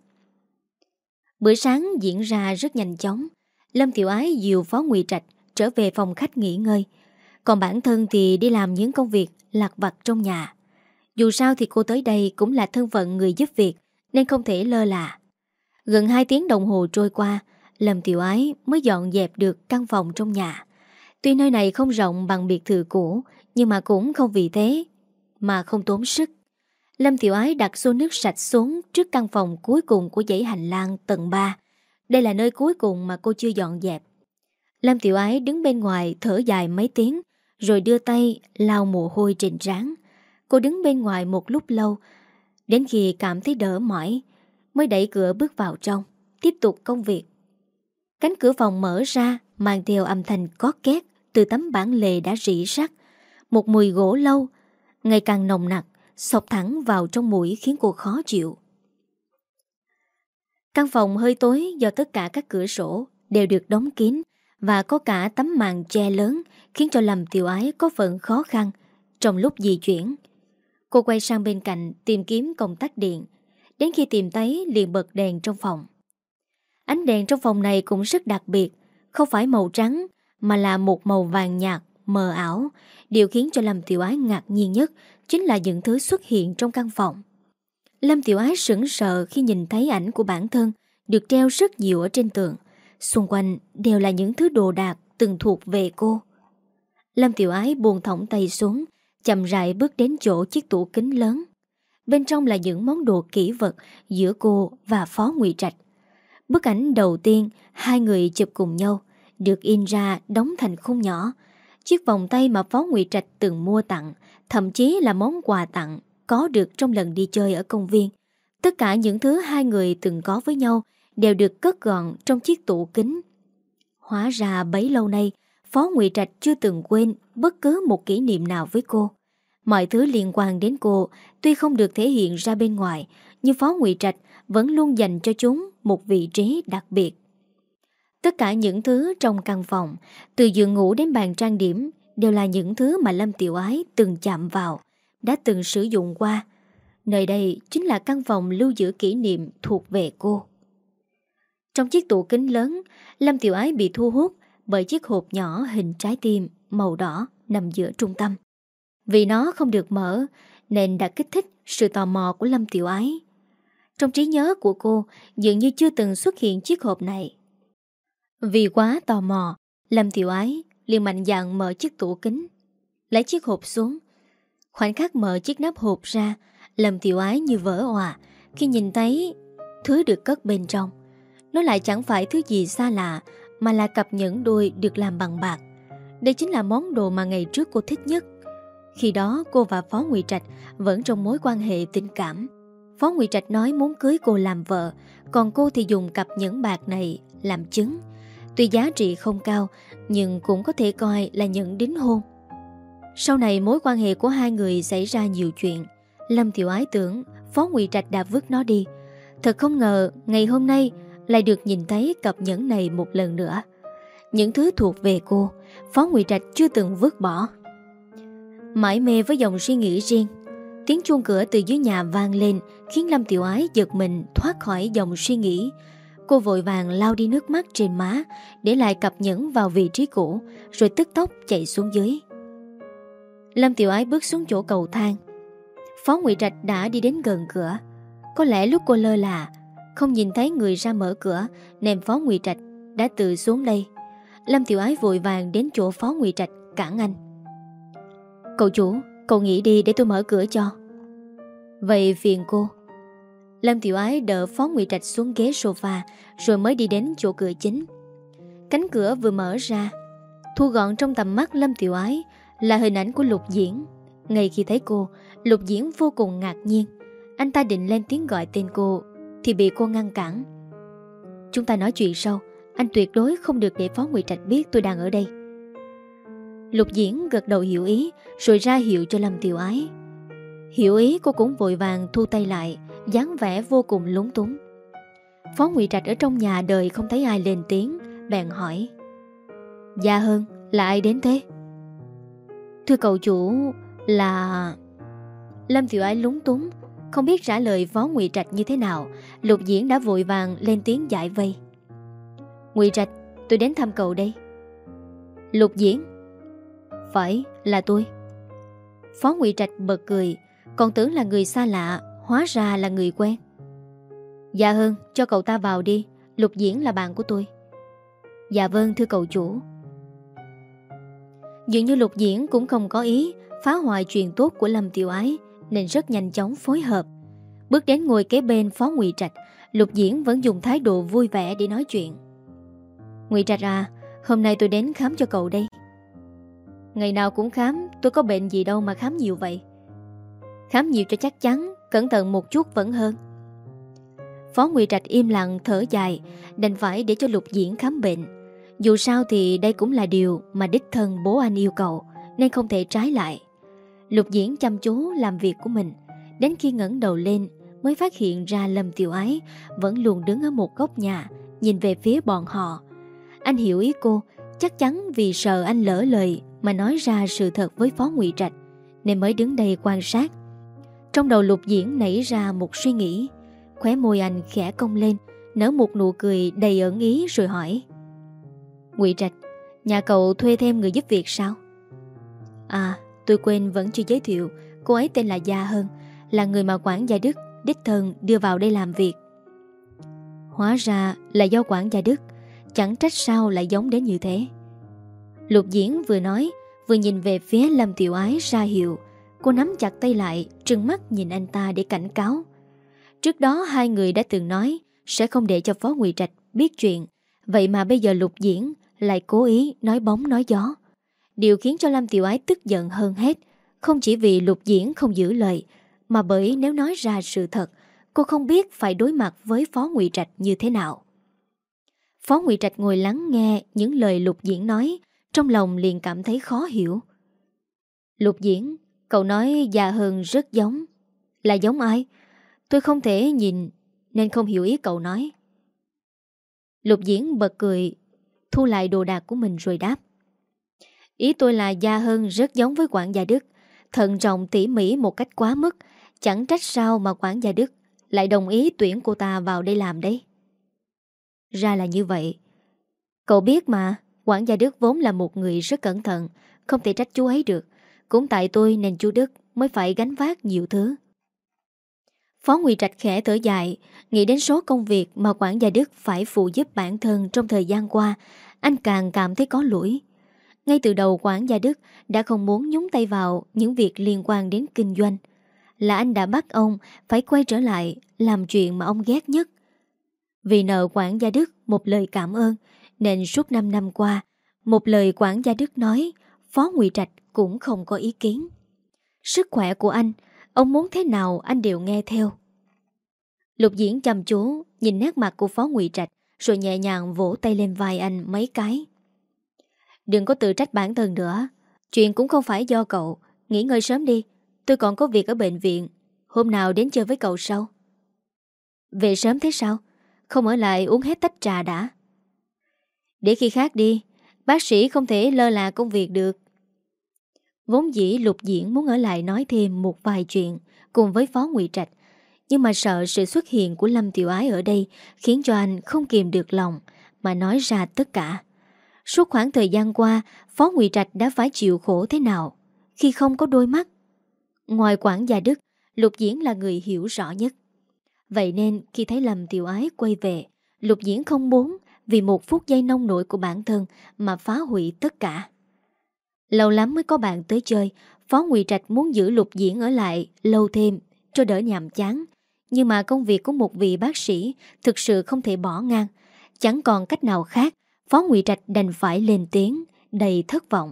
Bữa sáng diễn ra rất nhanh chóng. Lâm Tiểu Ái dìu Phó Ngụy Trạch trở về phòng khách nghỉ ngơi, còn bản thân thì đi làm những công việc lặt vặt trong nhà. Dù sao thì cô tới đây cũng là thân phận người giúp việc nên không thể lơ là. Gần 2 tiếng đồng hồ trôi qua, Lâm Tiểu Ái mới dọn dẹp được căn phòng trong nhà. Tuy nơi này không rộng bằng biệt thự cũ, nhưng mà cũng không vì thế mà không tốn sức. Lâm Tiểu Ái đặt xô nước sạch xuống trước căn phòng cuối cùng của dãy hành lang tầng 3. Đây là nơi cuối cùng mà cô chưa dọn dẹp. Lâm Tiểu Ái đứng bên ngoài thở dài mấy tiếng, rồi đưa tay lau mồ hôi trên trán. Cô đứng bên ngoài một lúc lâu, đến khi cảm thấy đỡ mỏi, mới đẩy cửa bước vào trong, tiếp tục công việc. Cánh cửa phòng mở ra, mang theo âm thanh cót két từ tấm bản lề đã rỉ sắt. Một mùi gỗ lâu, ngày càng nồng nặc, xộc thẳng vào trong mũi khiến cô khó chịu. Căn phòng hơi tối do tất cả các cửa sổ đều được đóng kín và có cả tấm màn che lớn, khiến cho Lâm Tiểu Ái có phần khó khăn trong lúc di chuyển. Cô quay sang bên cạnh tìm kiếm công tắc điện, đến khi tìm thấy liền bật đèn trong phòng. Ánh đèn trong phòng này cũng rất đặc biệt, không phải màu trắng mà là một màu vàng nhạt, mờ ảo. Điều khiến cho Lâm Tiểu Ái ngạc nhiên nhất chính là những thứ xuất hiện trong căn phòng. Lâm Tiểu Ái sững sờ khi nhìn thấy ảnh của bản thân được treo rất nhiều ở trên tường. Xung quanh đều là những thứ đồ đạc từng thuộc về cô. Lâm Tiểu Ái buông thõng tay xuống, chậm rãi bước đến chỗ chiếc tủ kính lớn. Bên trong là những món đồ kỷ vật giữa cô và Phó Ngụy Trạch. Bức ảnh đầu tiên hai người chụp cùng nhau được in ra đóng thành khung nhỏ. Chiếc vòng tay mà Phó Ngụy Trạch từng mua tặng, thậm chí là món quà tặng có được trong lần đi chơi ở công viên. Tất cả những thứ hai người từng có với nhau đều được cất gọn trong chiếc tủ kính. Hóa ra bấy lâu nay Phó Ngụy Trạch chưa từng quên bất cứ một kỷ niệm nào với cô. Mọi thứ liên quan đến cô tuy không được thể hiện ra bên ngoài, nhưng Phó Ngụy Trạch vẫn luôn dành cho chúng một vị trí đặc biệt. Tất cả những thứ trong căn phòng, từ giường ngủ đến bàn trang điểm, đều là những thứ mà Lâm Tiểu Ái từng chạm vào, đã từng sử dụng qua. Nơi đây chính là căn phòng lưu giữ kỷ niệm thuộc về cô. Trong chiếc tủ kính lớn, Lâm Tiểu Ái bị thu hút bởi chiếc hộp nhỏ hình trái tim màu đỏ nằm giữa trung tâm. Vì nó không được mở nên đã kích thích sự tò mò của Lâm Tiểu Ái. Trong trí nhớ của cô dường như chưa từng xuất hiện chiếc hộp này. Vì quá tò mò, Lâm Tiểu Ái liền mạnh dạn mở chiếc tủ kính, lấy chiếc hộp xuống. Khoảnh khắc mở chiếc nắp hộp ra, Lâm Tiểu Ái như vỡ òa khi nhìn thấy thứ được cất bên trong. Nó lại chẳng phải thứ gì xa lạ, mà là cặp nhẫn đôi được làm bằng bạc. Đây chính là món đồ mà ngày trước cô thích nhất. Khi đó cô và Phó Ngụy Trạch vẫn trong mối quan hệ tình cảm. Phó Ngụy Trạch nói muốn cưới cô làm vợ, còn cô thì dùng cặp nhẫn bạc này làm chứng. Tuy giá trị không cao, nhưng cũng có thể coi là nhẫn đính hôn. Sau này mối quan hệ của hai người xảy ra nhiều chuyện. Lâm Tiểu Ái tưởng Phó Ngụy Trạch đã vứt nó đi. Thật không ngờ ngày hôm nay lại được nhìn thấy cặp nhẫn này một lần nữa. Những thứ thuộc về cô, Phó Ngụy Trạch chưa từng vứt bỏ. Mải mê với dòng suy nghĩ riêng, tiếng chuông cửa từ dưới nhà vang lên khiến Lâm Tiểu Ái giật mình thoát khỏi dòng suy nghĩ. Cô vội vàng lau đi nước mắt trên má, để lại cặp nhẫn vào vị trí cũ, rồi tức tốc chạy xuống dưới. Lâm Tiểu Ái bước xuống chỗ cầu thang. Phó Ngụy Trạch đã đi đến gần cửa. Có lẽ lúc cô lơ là không nhìn thấy người ra mở cửa, nên Phó Ngụy Trạch đã tự xuống đây. Lâm Tiểu Ái vội vàng đến chỗ Phó Ngụy Trạch cản anh. Cậu chủ, cậu nghỉ đi để tôi mở cửa cho. Vậy phiền cô. Lâm Tiểu Ái đỡ Phó Ngụy Trạch xuống ghế sofa, rồi mới đi đến chỗ cửa chính. Cánh cửa vừa mở ra, thu gọn trong tầm mắt Lâm Tiểu Ái là hình ảnh của Lục Diễn. Ngay khi thấy cô, Lục Diễn vô cùng ngạc nhiên. Anh ta định lên tiếng gọi tên cô thì bị cô ngăn cản. Chúng ta nói chuyện sau, anh tuyệt đối không được để Phó Ngụy Trạch biết tôi đang ở đây. Lục Diễn gật đầu hiểu ý, rồi ra hiệu cho Lâm Tiểu Ái. Hiểu ý, cô cũng vội vàng thu tay lại, dáng vẻ vô cùng lúng túng. Phó Ngụy Trạch ở trong nhà đợi không thấy ai lên tiếng, bèn hỏi. Dạ Hơn, là ai đến thế? Thưa cậu chủ, là... Lâm Tiểu Ái lúng túng, không biết trả lời Phó Ngụy Trạch như thế nào. Lục Diễn đã vội vàng lên tiếng giải vây. Ngụy Trạch, tôi đến thăm cậu đây. Lục Diễn. Phải, là tôi. Phó Ngụy Trạch bật cười, còn tưởng là người xa lạ, hóa ra là người quen. Dạ Hơn, cho cậu ta vào đi, Lục Diễn là bạn của tôi. Dạ vâng, thưa cậu chủ. Dường như Lục Diễn cũng không có ý phá hoại chuyện tốt của Lâm Tiểu Ái, nên rất nhanh chóng phối hợp. Bước đến ngồi kế bên Phó Ngụy Trạch, Lục Diễn vẫn dùng thái độ vui vẻ để nói chuyện. Ngụy Trạch à, hôm nay tôi đến khám cho cậu đây. Ngày nào cũng khám, tôi có bệnh gì đâu mà khám nhiều vậy. Khám nhiều cho chắc chắn, cẩn thận một chút vẫn hơn. Phó Ngụy Trạch im lặng thở dài, đành phải để cho Lục Diễn khám bệnh. Dù sao thì đây cũng là điều mà đích thân bố anh yêu cầu, nên không thể trái lại. Lục Diễn chăm chú làm việc của mình, đến khi ngẩng đầu lên mới phát hiện ra Lâm Tiểu Ái vẫn luôn đứng ở một góc nhà, nhìn về phía bọn họ. Anh hiểu ý cô, chắc chắn vì sợ anh lỡ lời mà nói ra sự thật với Phó Ngụy Trạch nên mới đứng đây quan sát. Trong đầu Lục Diễn nảy ra một suy nghĩ. Khóe môi anh khẽ cong lên, nở một nụ cười đầy ẩn ý rồi hỏi: Ngụy Trạch, nhà cậu thuê thêm người giúp việc sao? À, tôi quên vẫn chưa giới thiệu. Cô ấy tên là Gia Hân, là người mà quản gia Đức đích thân đưa vào đây làm việc. Hóa ra là do quản gia Đức. Chẳng trách sao lại giống đến như thế. Lục Diễn vừa nói vừa nhìn về phía Lâm Tiểu Ái ra hiệu. Cô nắm chặt tay lại, trừng mắt nhìn anh ta để cảnh cáo. Trước đó hai người đã từng nói sẽ không để cho Phó Ngụy Trạch biết chuyện. Vậy mà bây giờ Lục Diễn lại cố ý nói bóng nói gió. Điều khiến cho Lâm Tiểu Ái tức giận hơn hết, không chỉ vì Lục Diễn không giữ lời, mà bởi nếu nói ra sự thật, cô không biết phải đối mặt với Phó Ngụy Trạch như thế nào. Phó Ngụy Trạch ngồi lắng nghe những lời Lục Diễn nói, trong lòng liền cảm thấy khó hiểu. Lục Diễn, cậu nói Gia Hân rất giống. Là giống ai? Tôi không thể nhìn nên không hiểu ý cậu nói. Lục Diễn bật cười, thu lại đồ đạc của mình rồi đáp: Ý tôi là Gia Hân rất giống với quản gia Đức, thận trọng tỉ mỉ một cách quá mức. Chẳng trách sao mà quản gia Đức lại đồng ý tuyển cô ta vào đây làm đấy. Ra là như vậy. Cậu biết mà, quản gia Đức vốn là một người rất cẩn thận, không thể trách chú ấy được. Cũng tại tôi nên chú Đức mới phải gánh vác nhiều thứ. Phó Ngụy Trạch khẽ thở dài, nghĩ đến số công việc mà quản gia Đức phải phụ giúp bản thân trong thời gian qua, anh càng cảm thấy có lỗi. Ngay từ đầu quản gia Đức đã không muốn nhúng tay vào những việc liên quan đến kinh doanh. Là anh đã bắt ông phải quay trở lại làm chuyện mà ông ghét nhất. Vì nợ quản gia Đức một lời cảm ơn, nên suốt 5 năm qua, một lời quản gia Đức nói, Phó Ngụy Trạch cũng không có ý kiến. Sức khỏe của anh, ông muốn thế nào anh đều nghe theo. Lục Diễn chăm chú nhìn nét mặt của Phó Ngụy Trạch, rồi nhẹ nhàng vỗ tay lên vai anh mấy cái. Đừng có tự trách bản thân nữa. Chuyện cũng không phải do cậu. Nghỉ ngơi sớm đi. Tôi còn có việc ở bệnh viện. Hôm nào đến chơi với cậu sau. Về sớm thế sao? Không ở lại uống hết tách trà đã? Để khi khác đi. Bác sĩ không thể lơ là công việc được. Vốn dĩ Lục Diễn muốn ở lại nói thêm một vài chuyện cùng với Phó Ngụy Trạch, nhưng mà sợ sự xuất hiện của Lâm Tiểu Ái ở đây khiến cho anh không kìm được lòng mà nói ra tất cả. Suốt khoảng thời gian qua, Phó Ngụy Trạch đã phải chịu khổ thế nào khi không có đôi mắt. Ngoài quản gia Đức, Lục Diễn là người hiểu rõ nhất. Vậy nên khi thấy Lâm Tiểu Ái quay về, Lục Diễn không muốn vì một phút giây nông nổi của bản thân mà phá hủy tất cả. Lâu lắm mới có bạn tới chơi, Phó Ngụy Trạch muốn giữ Lục Diễn ở lại lâu thêm cho đỡ nhàm chán. Nhưng mà công việc của một vị bác sĩ thực sự không thể bỏ ngang. Chẳng còn cách nào khác, Phó Ngụy Trạch đành phải lên tiếng, đầy thất vọng.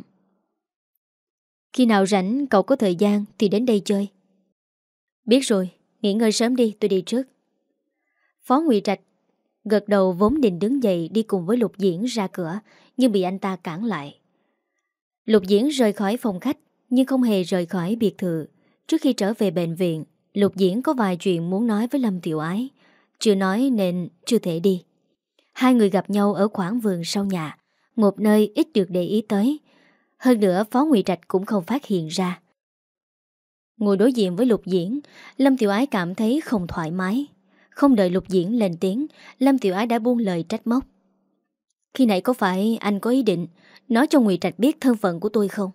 Khi nào rảnh cậu có thời gian thì đến đây chơi. Biết rồi, nghỉ ngơi sớm đi, tôi đi trước. Phó Ngụy Trạch gật đầu vốn định đứng dậy đi cùng với Lục Diễn ra cửa, nhưng bị anh ta cản lại. Lục Diễn rời khỏi phòng khách, nhưng không hề rời khỏi biệt thự. Trước khi trở về bệnh viện, Lục Diễn có vài chuyện muốn nói với Lâm Tiểu Ái. Chưa nói nên chưa thể đi. Hai người gặp nhau ở khoảng vườn sau nhà, một nơi ít được để ý tới. Hơn nữa Phó Ngụy Trạch cũng không phát hiện ra. Ngồi đối diện với Lục Diễn, Lâm Tiểu Ái cảm thấy không thoải mái. Không đợi Lục Diễn lên tiếng, Lâm Tiểu Ái đã buông lời trách móc. Khi nãy có phải anh có ý định nói cho Ngụy Trạch biết thân phận của tôi không?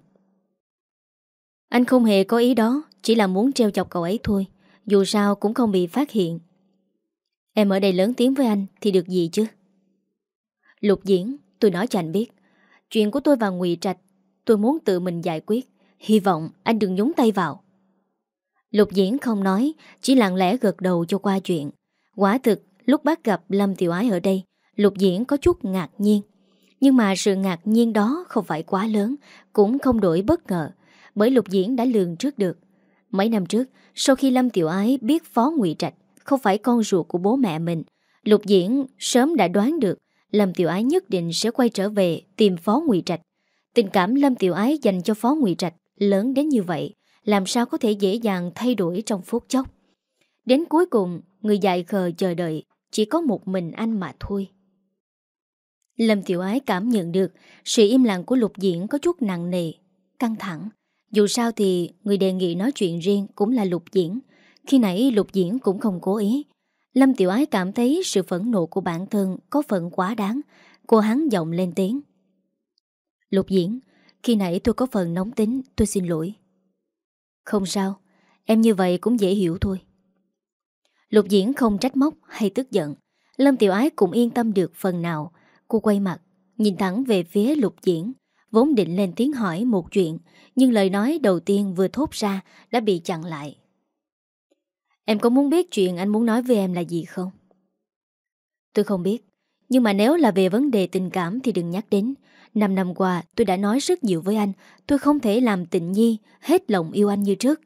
Anh không hề có ý đó, chỉ là muốn trêu chọc cậu ấy thôi. Dù sao cũng không bị phát hiện. Em ở đây lớn tiếng với anh thì được gì chứ? Lục Diễn, tôi nói cho anh biết, chuyện của tôi và Ngụy Trạch tôi muốn tự mình giải quyết. Hy vọng anh đừng nhúng tay vào. Lục Diễn không nói, chỉ lặng lẽ gật đầu cho qua chuyện. Quả thực lúc bắt gặp Lâm Tiểu Ái ở đây, Lục Diễn có chút ngạc nhiên. Nhưng mà sự ngạc nhiên đó không phải quá lớn, cũng không đổi bất ngờ, bởi Lục Diễn đã lường trước được. Mấy năm trước, sau khi Lâm Tiểu Ái biết Phó Ngụy Trạch không phải con ruột của bố mẹ mình, Lục Diễn sớm đã đoán được Lâm Tiểu Ái nhất định sẽ quay trở về tìm Phó Ngụy Trạch. Tình cảm Lâm Tiểu Ái dành cho Phó Ngụy Trạch lớn đến như vậy, làm sao có thể dễ dàng thay đổi trong phút chốc. Đến cuối cùng, người dại khờ chờ đợi chỉ có một mình anh mà thôi. Lâm Tiểu Ái cảm nhận được sự im lặng của Lục Diễn có chút nặng nề, căng thẳng. Dù sao thì người đề nghị nói chuyện riêng cũng là Lục Diễn. Khi nãy Lục Diễn cũng không cố ý. Lâm Tiểu Ái cảm thấy sự phẫn nộ của bản thân có phần quá đáng. Cô hắn giọng lên tiếng. Lục Diễn, khi nãy tôi có phần nóng tính, tôi xin lỗi. Không sao, em như vậy cũng dễ hiểu thôi. Lục Diễn không trách móc hay tức giận. Lâm Tiểu Ái cũng yên tâm được phần nào. Cô quay mặt, nhìn thẳng về phía Lục Diễn, vốn định lên tiếng hỏi một chuyện, nhưng lời nói đầu tiên vừa thốt ra đã bị chặn lại. Em có muốn biết chuyện anh muốn nói với em là gì không? Tôi không biết, nhưng mà nếu là về vấn đề tình cảm thì đừng nhắc đến. 5 năm qua tôi đã nói rất nhiều với anh, tôi không thể làm Tịnh Nhi hết lòng yêu anh như trước.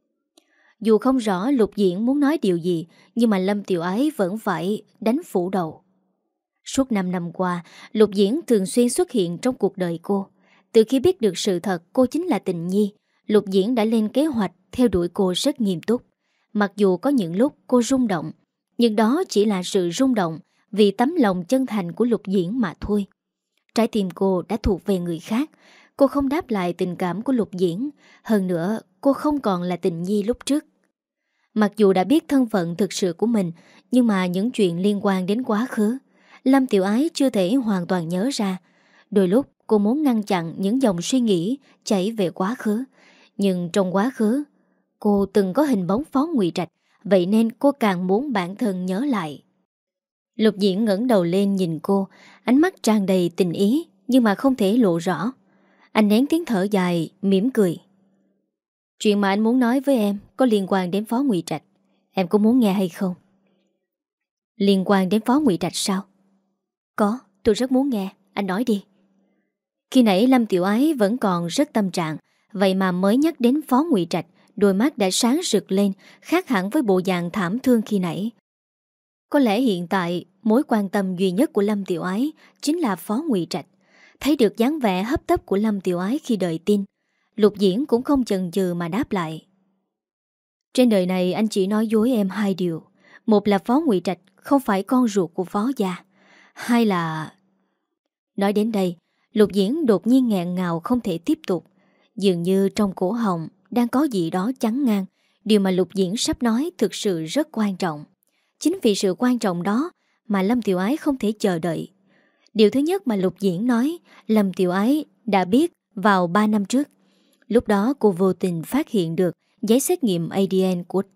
Dù không rõ Lục Diễn muốn nói điều gì, nhưng mà Lâm Tiểu Ái vẫn phải đánh phủ đầu. Suốt 5 năm qua, Lục Diễn thường xuyên xuất hiện trong cuộc đời cô. Từ khi biết được sự thật cô chính là Tịnh Nhi, Lục Diễn đã lên kế hoạch theo đuổi cô rất nghiêm túc. Mặc dù có những lúc cô rung động, nhưng đó chỉ là sự rung động vì tấm lòng chân thành của Lục Diễn mà thôi. Trái tim cô đã thuộc về người khác. Cô không đáp lại tình cảm của Lục Diễn. Hơn nữa, cô không còn là Tịnh Nhi lúc trước. Mặc dù đã biết thân phận thực sự của mình, nhưng mà những chuyện liên quan đến quá khứ, Lâm Tiểu Ái chưa thể hoàn toàn nhớ ra. Đôi lúc cô muốn ngăn chặn những dòng suy nghĩ chảy về quá khứ. Nhưng trong quá khứ, cô từng có hình bóng Phó Ngụy Trạch, vậy nên cô càng muốn bản thân nhớ lại. Lục Diễn ngẩng đầu lên nhìn cô, ánh mắt tràn đầy tình ý, nhưng mà không thể lộ rõ. Anh nén tiếng thở dài, mỉm cười. Chuyện mà anh muốn nói với em có liên quan đến Phó Ngụy Trạch. Em có muốn nghe hay không? Liên quan đến Phó Ngụy Trạch sao? Có, tôi rất muốn nghe, anh nói đi. Khi nãy Lâm Tiểu Ái vẫn còn rất tâm trạng, vậy mà mới nhắc đến Phó Ngụy Trạch, đôi mắt đã sáng rực lên, khác hẳn với bộ dạng thảm thương khi nãy. Có lẽ hiện tại mối quan tâm duy nhất của Lâm Tiểu Ái chính là Phó Ngụy Trạch. Thấy được dáng vẻ hấp tấp của Lâm Tiểu Ái khi đợi tin, Lục Diễn cũng không chần chừ mà đáp lại. Trên đời này anh chỉ nói dối em 2 điều. Một là Phó Ngụy Trạch không phải con ruột của Phó gia. Hai là... Nói đến đây, Lục Diễn đột nhiên nghẹn ngào không thể tiếp tục. Dường như trong cổ họng đang có gì đó chắn ngang. Điều mà Lục Diễn sắp nói thực sự rất quan trọng. Chính vì sự quan trọng đó mà Lâm Tiểu Ái không thể chờ đợi. Điều thứ nhất mà Lục Diễn nói, Lâm Tiểu Ái đã biết vào 3 năm trước. Lúc đó cô vô tình phát hiện được giấy xét nghiệm ADN của...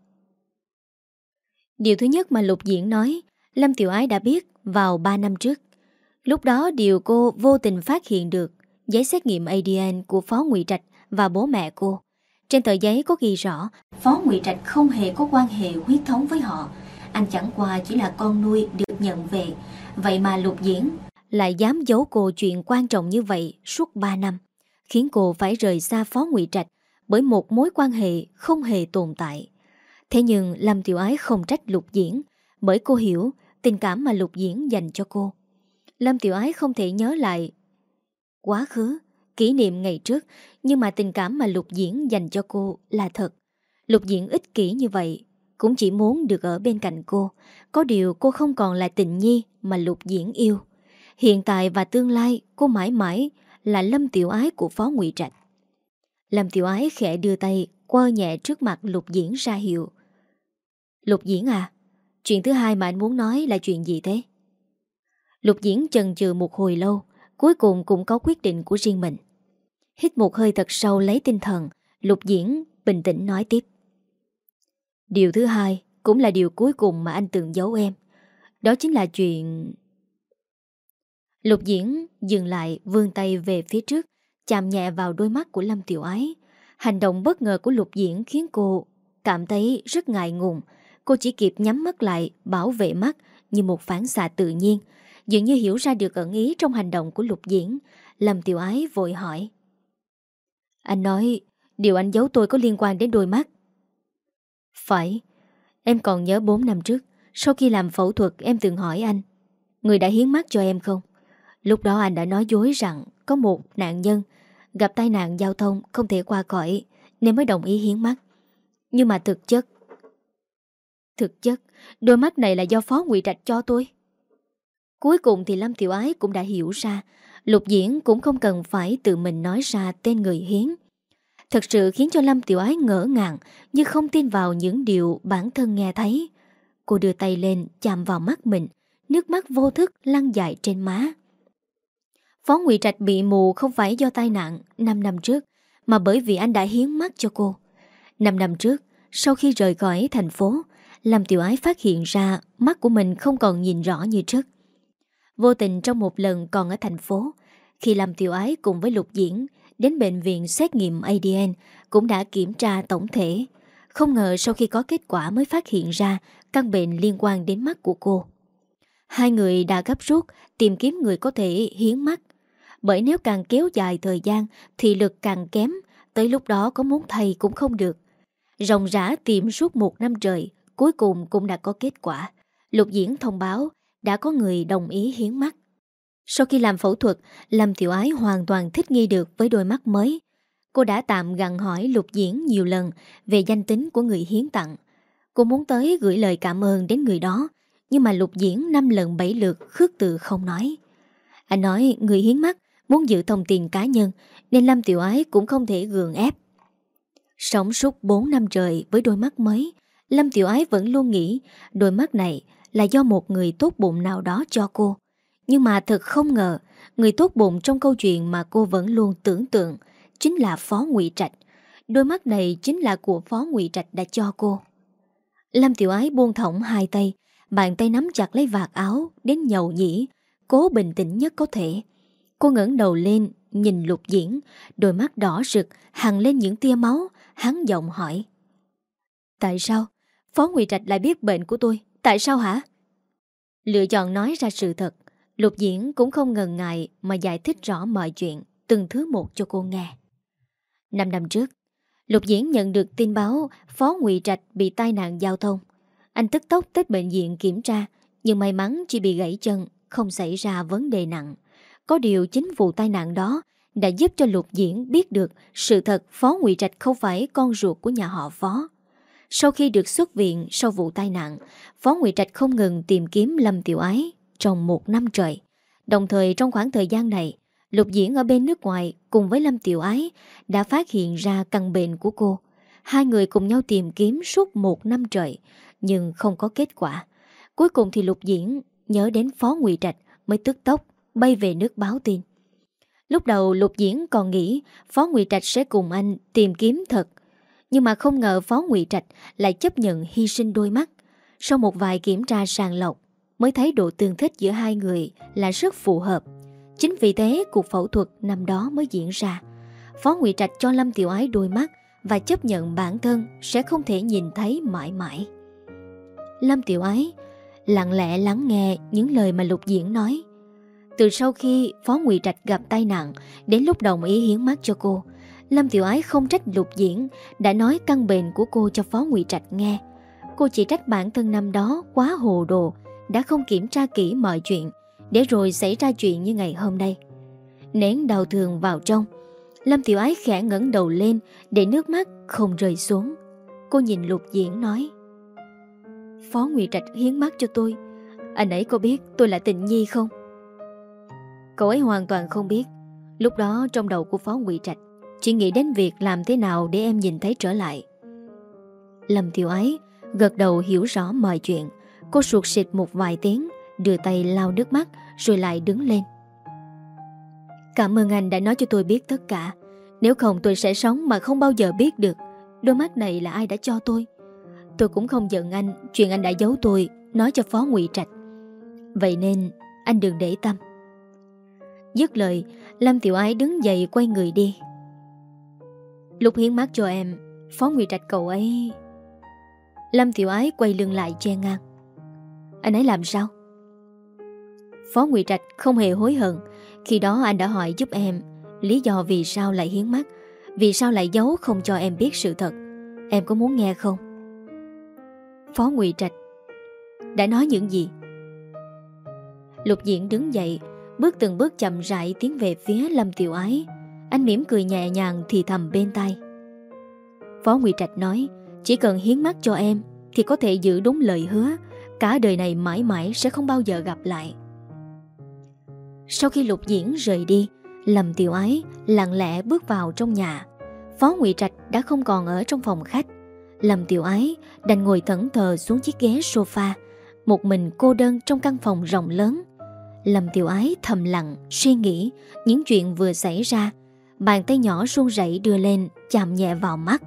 Điều thứ nhất mà Lục Diễn nói, Lâm Tiểu Ái đã biết vào 3 năm trước. Lúc đó điều cô vô tình phát hiện được giấy xét nghiệm ADN của Phó Ngụy Trạch và bố mẹ cô. Trên tờ giấy có ghi rõ Phó Ngụy Trạch không hề có quan hệ huyết thống với họ. Anh chẳng qua chỉ là con nuôi được nhận về. Vậy mà Lục Diễn lại dám giấu cô chuyện quan trọng như vậy suốt 3 năm, khiến cô phải rời xa Phó Ngụy Trạch bởi một mối quan hệ không hề tồn tại. Thế nhưng Lâm Tiểu Ái không trách Lục Diễn, bởi cô hiểu tình cảm mà Lục Diễn dành cho cô. Lâm Tiểu Ái không thể nhớ lại quá khứ, kỷ niệm ngày trước, nhưng mà tình cảm mà Lục Diễn dành cho cô là thật. Lục Diễn ích kỷ như vậy, cũng chỉ muốn được ở bên cạnh cô. Có điều cô không còn là Tịnh Nhi mà Lục Diễn yêu. Hiện tại và tương lai cô mãi mãi là Lâm Tiểu Ái của Phó Ngụy Trạch. Lâm Tiểu Ái khẽ đưa tay quơ nhẹ trước mặt Lục Diễn ra hiệu. Lục Diễn à, chuyện thứ hai mà anh muốn nói là chuyện gì thế? Lục Diễn chần chừ một hồi lâu, cuối cùng cũng có quyết định của riêng mình. Hít một hơi thật sâu lấy tinh thần, Lục Diễn bình tĩnh nói tiếp. Điều thứ hai cũng là điều cuối cùng mà anh từng giấu em. Đó chính là chuyện... Lục Diễn dừng lại, vươn tay về phía trước, chạm nhẹ vào đôi mắt của Lâm Tiểu Ái. Hành động bất ngờ của Lục Diễn khiến cô cảm thấy rất ngại ngùng. Cô chỉ kịp nhắm mắt lại, bảo vệ mắt như một phản xạ tự nhiên. Dường như hiểu ra được ẩn ý trong hành động của Lục Diễn. Lâm Tiểu Ái vội hỏi. Anh nói điều anh giấu tôi có liên quan đến đôi mắt. Phải. Em còn nhớ 4 năm trước, sau khi làm phẫu thuật em từng hỏi anh, người đã hiến mắt cho em không? Lúc đó anh đã nói dối rằng có một nạn nhân gặp tai nạn giao thông không thể qua khỏi nên mới đồng ý hiến mắt. Nhưng mà thực chất đôi mắt này là do Phó Ngụy Trạch cho tôi. Cuối cùng thì Lâm Tiểu Ái cũng đã hiểu ra Lục Diễn cũng không cần phải tự mình nói ra tên người hiến. Thật sự khiến cho Lâm Tiểu Ái ngỡ ngàng, như không tin vào những điều bản thân nghe thấy. Cô đưa tay lên chạm vào mắt mình, nước mắt vô thức lăn dài trên má. Phó Ngụy Trạch bị mù không phải do tai nạn 5 năm trước, mà bởi vì anh đã hiến mắt cho cô. 5 năm trước, sau khi rời khỏi thành phố, Lâm Tiểu Ái phát hiện ra mắt của mình không còn nhìn rõ như trước. Vô tình trong một lần còn ở thành phố, khi Lâm Tiểu Ái cùng với Lục Diễn đến bệnh viện xét nghiệm ADN, cũng đã kiểm tra tổng thể. Không ngờ sau khi có kết quả mới phát hiện ra căn bệnh liên quan đến mắt của cô. Hai người đã gấp rút tìm kiếm người có thể hiến mắt. Bởi nếu càng kéo dài thời gian thì lực càng kém, tới lúc đó có muốn thay cũng không được. Ròng rã tìm suốt 1 năm trời, cuối cùng cũng đã có kết quả. Lục Diễn thông báo đã có người đồng ý hiến mắt. Sau khi làm phẫu thuật, Lâm Tiểu Ái hoàn toàn thích nghi được với đôi mắt mới. Cô đã tạm gặng hỏi Lục Diễn nhiều lần về danh tính của người hiến tặng. Cô muốn tới gửi lời cảm ơn đến người đó, nhưng mà Lục Diễn 5 lần 7 lượt khước từ không nói. Anh nói người hiến mắt muốn giữ thông tin cá nhân, nên Lâm Tiểu Ái cũng không thể gượng ép. Sống suốt 4 năm trời với đôi mắt mới, Lâm Tiểu Ái vẫn luôn nghĩ đôi mắt này là do một người tốt bụng nào đó cho cô. Nhưng mà thật không ngờ, người tốt bụng trong câu chuyện mà cô vẫn luôn tưởng tượng chính là Phó Ngụy Trạch. Đôi mắt này chính là của Phó Ngụy Trạch đã cho cô. Lâm Tiểu Ái buông thõng hai tay, bàn tay nắm chặt lấy vạt áo đến nhầu nhĩ, cố bình tĩnh nhất có thể. Cô ngẩng đầu lên nhìn Lục Diễn, đôi mắt đỏ rực hằn lên những tia máu. Hắn giọng hỏi: tại sao Phó Ngụy Trạch lại biết bệnh của tôi? Tại sao hả? Lựa chọn nói ra sự thật, Lục Diễn cũng không ngần ngại mà giải thích rõ mọi chuyện từng thứ một cho cô nghe. 5 năm trước, Lục Diễn nhận được tin báo Phó Ngụy Trạch bị tai nạn giao thông. Anh tức tốc tới bệnh viện kiểm tra, nhưng may mắn chỉ bị gãy chân, không xảy ra vấn đề nặng. Có điều chính vụ tai nạn đó đã giúp cho Lục Diễn biết được sự thật Phó Ngụy Trạch không phải con ruột của nhà họ Phó. Sau khi được xuất viện sau vụ tai nạn, Phó Ngụy Trạch không ngừng tìm kiếm Lâm Tiểu Ái trong 1 năm trời. Đồng thời trong khoảng thời gian này, Lục Diễn ở bên nước ngoài cùng với Lâm Tiểu Ái đã phát hiện ra căn bệnh của cô. Hai người cùng nhau tìm kiếm suốt 1 năm trời, nhưng không có kết quả. Cuối cùng thì Lục Diễn nhớ đến Phó Ngụy Trạch mới tức tốc bay về nước báo tin. Lúc đầu Lục Diễn còn nghĩ Phó Ngụy Trạch sẽ cùng anh tìm kiếm thật, nhưng mà không ngờ Phó Ngụy Trạch lại chấp nhận hy sinh đôi mắt. Sau một vài kiểm tra sàng lọc mới thấy độ tương thích giữa hai người là rất phù hợp. Chính vì thế cuộc phẫu thuật năm đó mới diễn ra. Phó Ngụy Trạch cho Lâm Tiểu Ái đôi mắt và chấp nhận bản thân sẽ không thể nhìn thấy mãi mãi. Lâm Tiểu Ái lặng lẽ lắng nghe những lời mà Lục Diễn nói. Từ sau khi Phó Ngụy Trạch gặp tai nạn đến lúc đồng ý hiến mắt cho cô, Lâm Tiểu Ái không trách Lục Diễn đã nói căn bệnh của cô cho Phó Ngụy Trạch nghe. Cô chỉ trách bản thân năm đó quá hồ đồ, đã không kiểm tra kỹ mọi chuyện, để rồi xảy ra chuyện như ngày hôm nay. Nén đau thương vào trong, Lâm Tiểu Ái khẽ ngẩng đầu lên để nước mắt không rơi xuống. Cô nhìn Lục Diễn nói: Phó Ngụy Trạch hiến mắt cho tôi, anh ấy có biết tôi là Tịnh Nhi không? Cậu ấy hoàn toàn không biết. Lúc đó trong đầu của Phó Ngụy Trạch chỉ nghĩ đến việc làm thế nào để em nhìn thấy trở lại. Lâm Tiểu Ái gật đầu hiểu rõ mọi chuyện. Cô sụt sịt một vài tiếng, đưa tay lau nước mắt rồi lại đứng lên. Cảm ơn anh đã nói cho tôi biết tất cả. Nếu không tôi sẽ sống mà không bao giờ biết được đôi mắt này là ai đã cho tôi. Tôi cũng không giận anh chuyện anh đã giấu tôi nói cho Phó Ngụy Trạch. Vậy nên anh đừng để tâm. Dứt lời, Lâm Tiểu Ái đứng dậy quay người đi. Lúc hiến mắt cho em, Phó Ngụy Trạch cậu ấy... Lâm Tiểu Ái quay lưng lại che ngang. Anh ấy làm sao? Phó Ngụy Trạch không hề hối hận. Khi đó anh đã hỏi giúp em lý do vì sao lại hiến mắt, vì sao lại giấu không cho em biết sự thật. Em có muốn nghe không? Phó Ngụy Trạch đã nói những gì? Lục Diễn đứng dậy, bước từng bước chậm rãi tiến về phía Lâm Tiểu Ái. Anh mỉm cười nhẹ nhàng thì thầm bên tai. Phó Ngụy Trạch nói chỉ cần hiến mắt cho em thì có thể giữ đúng lời hứa, cả đời này mãi mãi sẽ không bao giờ gặp lại. Sau khi Lục Diễn rời đi, Lâm Tiểu Ái lặng lẽ bước vào trong nhà. Phó Ngụy Trạch đã không còn ở trong phòng khách. Lâm Tiểu Ái đành ngồi thẫn thờ xuống chiếc ghế sofa, một mình cô đơn trong căn phòng rộng lớn. Lâm Tiểu Ái thầm lặng suy nghĩ những chuyện vừa xảy ra. Bàn tay nhỏ run rẩy đưa lên chạm nhẹ vào mắt.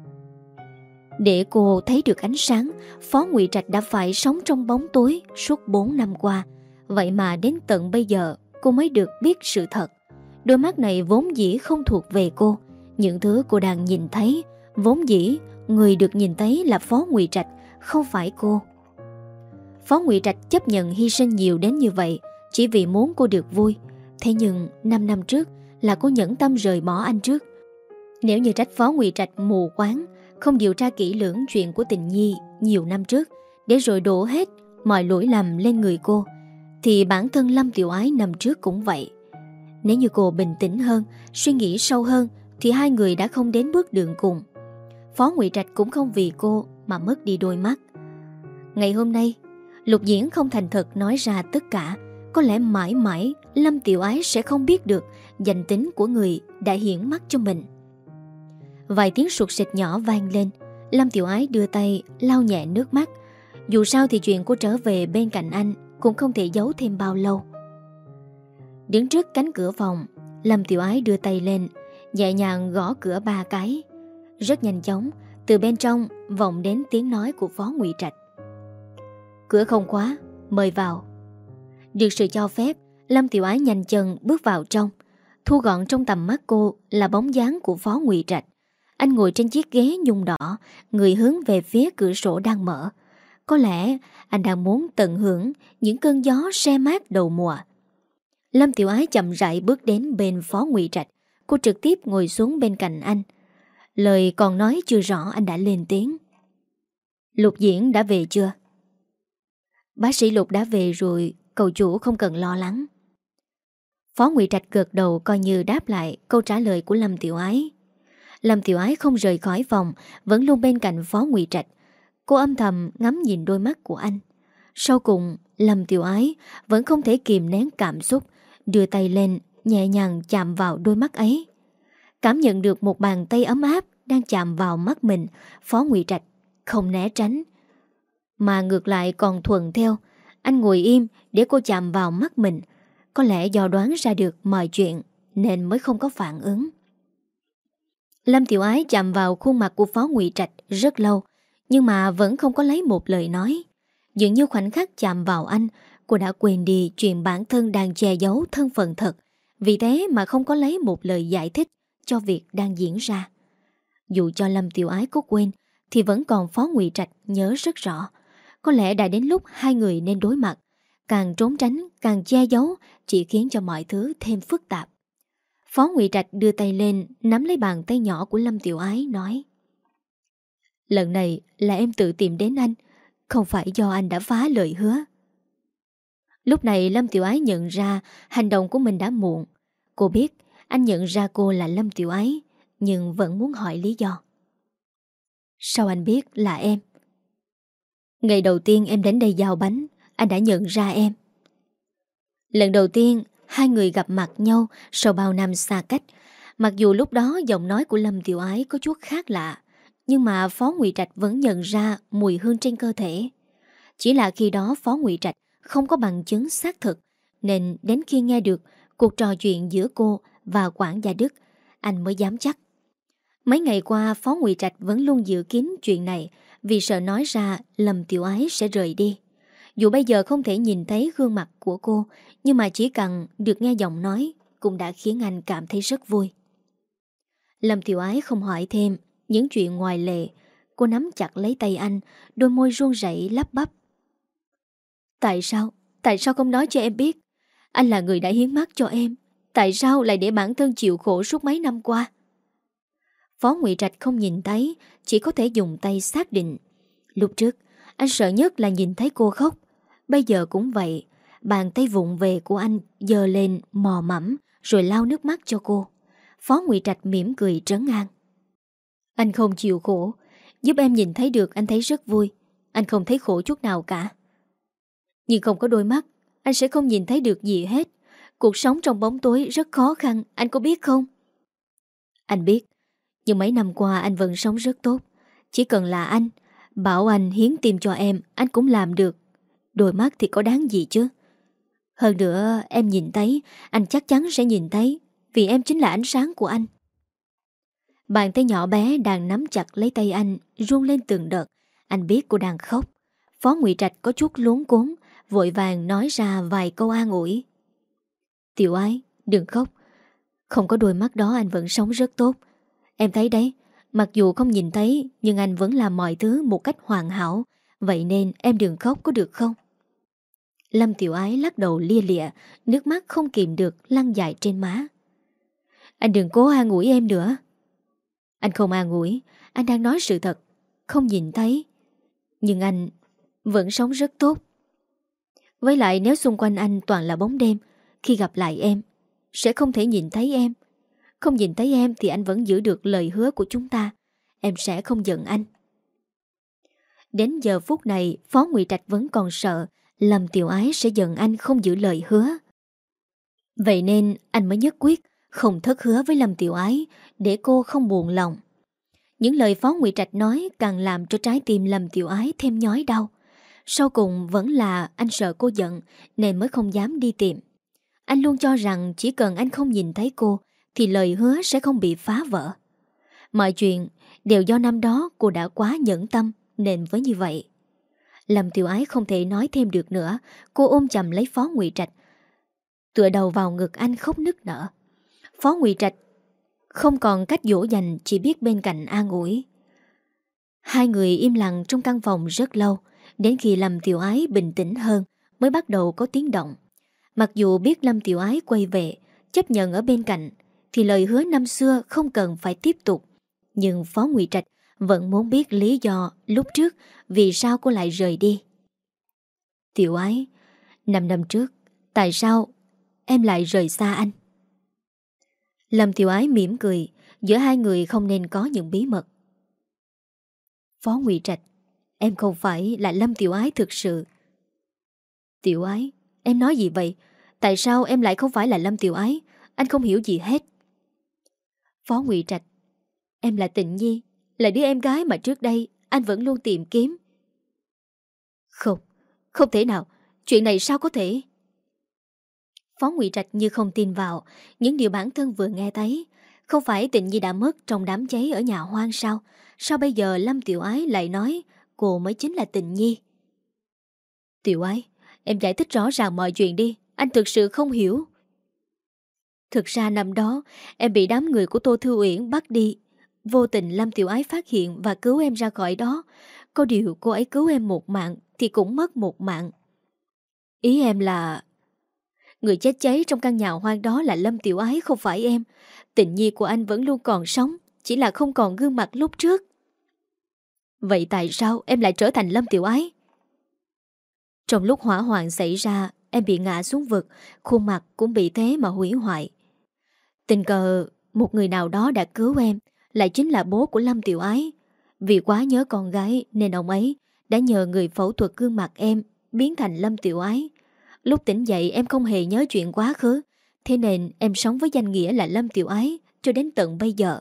Để cô thấy được ánh sáng, Phó Ngụy Trạch đã phải sống trong bóng tối suốt 4 năm qua. Vậy mà đến tận bây giờ cô mới được biết sự thật. Đôi mắt này vốn dĩ không thuộc về cô. Những thứ cô đang nhìn thấy, vốn dĩ người được nhìn thấy là Phó Ngụy Trạch, không phải cô. Phó Ngụy Trạch chấp nhận hy sinh nhiều đến như vậy chỉ vì muốn cô được vui. Thế nhưng 5 năm trước là cô nhẫn tâm rời bỏ anh trước. Nếu như trách Phó Ngụy Trạch mù quáng, không điều tra kỹ lưỡng chuyện của Tình Nhi nhiều năm trước, để rồi đổ hết mọi lỗi lầm lên người cô, thì bản thân Lâm Tiểu Ái năm trước cũng vậy. Nếu như cô bình tĩnh hơn, suy nghĩ sâu hơn, thì hai người đã không đến bước đường cùng. Phó Ngụy Trạch cũng không vì cô mà mất đi đôi mắt. Ngày hôm nay, Lục Diễn không thành thật nói ra tất cả. Có lẽ mãi mãi Lâm Tiểu Ái sẽ không biết được danh tính của người đã hiển mắt cho mình. Vài tiếng sụt sịt nhỏ vang lên. Lâm Tiểu Ái đưa tay lau nhẹ nước mắt. Dù sao thì chuyện cô trở về bên cạnh anh cũng không thể giấu thêm bao lâu. Đứng trước cánh cửa phòng, Lâm Tiểu Ái đưa tay lên, nhẹ nhàng gõ cửa 3 cái. Rất nhanh chóng, từ bên trong vọng đến tiếng nói của Phó Ngụy Trạch. Cửa không khóa, mời vào. Được sự cho phép, Lâm Tiểu Ái nhanh chân bước vào trong. Thu gọn trong tầm mắt cô là bóng dáng của Phó Ngụy Trạch. Anh ngồi trên chiếc ghế nhung đỏ, người hướng về phía cửa sổ đang mở. Có lẽ anh đang muốn tận hưởng những cơn gió se mát đầu mùa. Lâm Tiểu Ái chậm rãi bước đến bên Phó Ngụy Trạch. Cô trực tiếp ngồi xuống bên cạnh anh. Lời còn nói chưa rõ, anh đã lên tiếng. Lục Diễn đã về chưa? Bác sĩ Lục đã về rồi, cậu chủ không cần lo lắng. Phó Ngụy Trạch gật đầu coi như đáp lại câu trả lời của Lâm Tiểu Ái. Lâm Tiểu Ái không rời khỏi phòng, vẫn luôn bên cạnh Phó Ngụy Trạch. Cô âm thầm ngắm nhìn đôi mắt của anh. Sau cùng, Lâm Tiểu Ái vẫn không thể kìm nén cảm xúc, đưa tay lên nhẹ nhàng chạm vào đôi mắt ấy. Cảm nhận được một bàn tay ấm áp đang chạm vào mắt mình, Phó Ngụy Trạch không né tránh, mà ngược lại còn thuận theo. Anh ngồi im để cô chạm vào mắt mình. Có lẽ do đoán ra được mọi chuyện nên mới không có phản ứng. Lâm Tiểu Ái chạm vào khuôn mặt của Phó Ngụy Trạch rất lâu, nhưng mà vẫn không có lấy một lời nói. Dường như khoảnh khắc chạm vào anh, cô đã quên đi chuyện bản thân đang che giấu thân phận thật. Vì thế mà không có lấy một lời giải thích cho việc đang diễn ra. Dù cho Lâm Tiểu Ái có quên, thì vẫn còn Phó Ngụy Trạch nhớ rất rõ. Có lẽ đã đến lúc hai người nên đối mặt. Càng trốn tránh, càng che giấu chỉ khiến cho mọi thứ thêm phức tạp. Phó Ngụy Trạch đưa tay lên, nắm lấy bàn tay nhỏ của Lâm Tiểu Ái, nói: Lần này là em tự tìm đến anh, không phải do anh đã phá lời hứa. Lúc này Lâm Tiểu Ái nhận ra hành động của mình đã muộn. Cô biết anh nhận ra cô là Lâm Tiểu Ái, nhưng vẫn muốn hỏi lý do. Sao anh biết là em? Ngày đầu tiên em đến đây giao bánh, anh đã nhận ra em. Lần đầu tiên hai người gặp mặt nhau sau bao năm xa cách. Mặc dù lúc đó giọng nói của Lâm Tiểu Ái có chút khác lạ, nhưng mà Phó Ngụy Trạch vẫn nhận ra mùi hương trên cơ thể. Chỉ là khi đó Phó Ngụy Trạch không có bằng chứng xác thực, nên đến khi nghe được cuộc trò chuyện giữa cô và quản gia Đức, anh mới dám chắc. Mấy ngày qua Phó Ngụy Trạch vẫn luôn giữ kín chuyện này, vì sợ nói ra Lâm Tiểu Ái sẽ rời đi. Dù bây giờ không thể nhìn thấy gương mặt của cô, nhưng mà chỉ cần được nghe giọng nói cũng đã khiến anh cảm thấy rất vui. Lâm Tiểu Ái không hỏi thêm những chuyện ngoài lề. Cô nắm chặt lấy tay anh, đôi môi run rẩy lắp bắp. Tại sao không nói cho em biết? Anh là người đã hiến mắt cho em, tại sao lại để bản thân chịu khổ suốt mấy năm qua? Phó Ngụy Trạch không nhìn thấy, chỉ có thể dùng tay xác định. Lúc trước anh sợ nhất là nhìn thấy cô khóc. Bây giờ cũng vậy. Bàn tay vụng về của anh giơ lên mò mẫm rồi lau nước mắt cho cô. Phó Ngụy Trạch mỉm cười trấn an. Anh không chịu khổ, giúp em nhìn thấy được anh thấy rất vui. Anh không thấy khổ chút nào cả. Nhưng không có đôi mắt, anh sẽ không nhìn thấy được gì hết. Cuộc sống trong bóng tối rất khó khăn, anh có biết không? Anh biết, nhưng mấy năm qua anh vẫn sống rất tốt. Chỉ cần là anh bảo anh hiến tim cho em, anh cũng làm được. Đôi mắt thì có đáng gì chứ. Hơn nữa em nhìn thấy, anh chắc chắn sẽ nhìn thấy, vì em chính là ánh sáng của anh. Bàn tay nhỏ bé đang nắm chặt lấy tay anh run lên từng đợt. Anh biết cô đang khóc. Phó Ngụy Trạch có chút luống cuống, vội vàng nói ra vài câu an ủi. Tiểu Ái, đừng khóc. Không có đôi mắt đó anh vẫn sống rất tốt. Em thấy đấy, mặc dù không nhìn thấy, nhưng anh vẫn làm mọi thứ một cách hoàn hảo. Vậy nên em đừng khóc có được không? Lâm Tiểu Ái lắc đầu lia lịa, nước mắt không kìm được lăn dài trên má. Anh đừng cố an ủi em nữa. Anh không an ủi, anh đang nói sự thật. Không nhìn thấy, nhưng anh vẫn sống rất tốt. Với lại nếu xung quanh anh toàn là bóng đêm, khi gặp lại em sẽ không thể nhìn thấy em. Không nhìn thấy em thì anh vẫn giữ được lời hứa của chúng ta. Em sẽ không giận anh. Đến giờ phút này, Phó Ngụy Trạch vẫn còn sợ Lâm Tiểu Ái sẽ giận anh không giữ lời hứa. Vậy nên anh mới nhất quyết không thất hứa với Lâm Tiểu Ái để cô không buồn lòng. Những lời Phó Ngụy Trạch nói càng làm cho trái tim Lâm Tiểu Ái thêm nhói đau. Sau cùng vẫn là anh sợ cô giận nên mới không dám đi tìm. Anh luôn cho rằng chỉ cần anh không nhìn thấy cô thì lời hứa sẽ không bị phá vỡ. Mọi chuyện đều do năm đó cô đã quá nhẫn tâm nên với như vậy. Lâm Tiểu Ái không thể nói thêm được nữa. Cô ôm chầm lấy Phó Ngụy Trạch, tựa đầu vào ngực anh khóc nức nở. Phó Ngụy Trạch không còn cách dỗ dành, chỉ biết bên cạnh an ủi. Hai người im lặng trong căn phòng rất lâu. Đến khi Lâm Tiểu Ái bình tĩnh hơn mới bắt đầu có tiếng động. Mặc dù biết Lâm Tiểu Ái quay về, chấp nhận ở bên cạnh, thì lời hứa năm xưa không cần phải tiếp tục. Nhưng Phó Ngụy Trạch vẫn muốn biết lý do lúc trước vì sao cô lại rời đi. Tiểu Ái, 5 năm trước, tại sao em lại rời xa anh? Lâm Tiểu Ái mỉm cười, giữa hai người không nên có những bí mật. Phó Ngụy Trạch, em không phải là Lâm Tiểu Ái thực sự. Tiểu Ái, em nói gì vậy? Tại sao em lại không phải là Lâm Tiểu Ái? Anh không hiểu gì hết. Phó Ngụy Trạch, em là Tịnh Nhi, là đứa em gái mà trước đây anh vẫn luôn tìm kiếm. Không, không thể nào, chuyện này sao có thể? Phó Ngụy Trạch như không tin vào những điều bản thân vừa nghe thấy. Không phải Tịnh Nhi đã mất trong đám cháy ở nhà hoang sao? Sao bây giờ Lâm Tiểu Ái lại nói cô mới chính là Tịnh Nhi? Tiểu Ái, em giải thích rõ ràng mọi chuyện đi, anh thực sự không hiểu. Thực ra năm đó em bị đám người của Tô Thư Uyển bắt đi. Vô tình Lâm Tiểu Ái phát hiện và cứu em ra khỏi đó. Có điều cô ấy cứu em một mạng thì cũng mất một mạng. Ý em là người chết cháy trong căn nhà hoang đó là Lâm Tiểu Ái, không phải em. Tình nhi của anh vẫn luôn còn sống, chỉ là không còn gương mặt lúc trước. Vậy tại sao em lại trở thành Lâm Tiểu Ái? Trong lúc hỏa hoạn xảy ra, em bị ngã xuống vực, khuôn mặt cũng bị thế mà hủy hoại. Tình cờ một người nào đó đã cứu em, lại chính là bố của Lâm Tiểu Ái. Vì quá nhớ con gái nên ông ấy đã nhờ người phẫu thuật gương mặt em biến thành Lâm Tiểu Ái. Lúc tỉnh dậy em không hề nhớ chuyện quá khứ, thế nên em sống với danh nghĩa là Lâm Tiểu Ái cho đến tận bây giờ.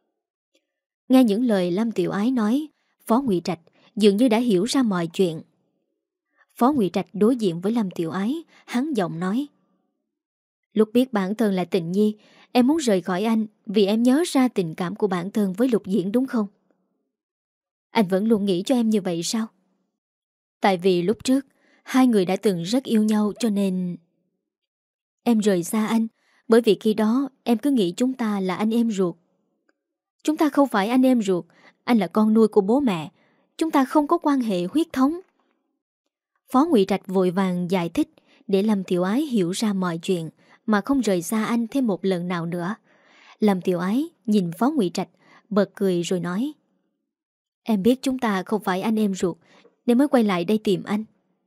Nghe những lời Lâm Tiểu Ái nói, Phó Ngụy Trạch dường như đã hiểu ra mọi chuyện. Phó Ngụy Trạch đối diện với Lâm Tiểu Ái, hắn giọng nói. Lúc biết bản thân là Tịnh Nhi, em muốn rời khỏi anh vì em nhớ ra tình cảm của bản thân với Lục Diễn đúng không? Anh vẫn luôn nghĩ cho em như vậy sao? Tại vì lúc trước hai người đã từng rất yêu nhau cho nên em rời xa anh, bởi vì khi đó em cứ nghĩ chúng ta là anh em ruột. Chúng ta không phải anh em ruột, anh là con nuôi của bố mẹ. Chúng ta không có quan hệ huyết thống. Phó Ngụy Trạch vội vàng giải thích để Lâm Tiểu Ái hiểu ra mọi chuyện mà không rời xa anh thêm một lần nào nữa. Lâm Tiểu Ái nhìn Phó Ngụy Trạch, bật cười rồi nói. Em biết chúng ta không phải anh em ruột nên mới quay lại đây tìm anh.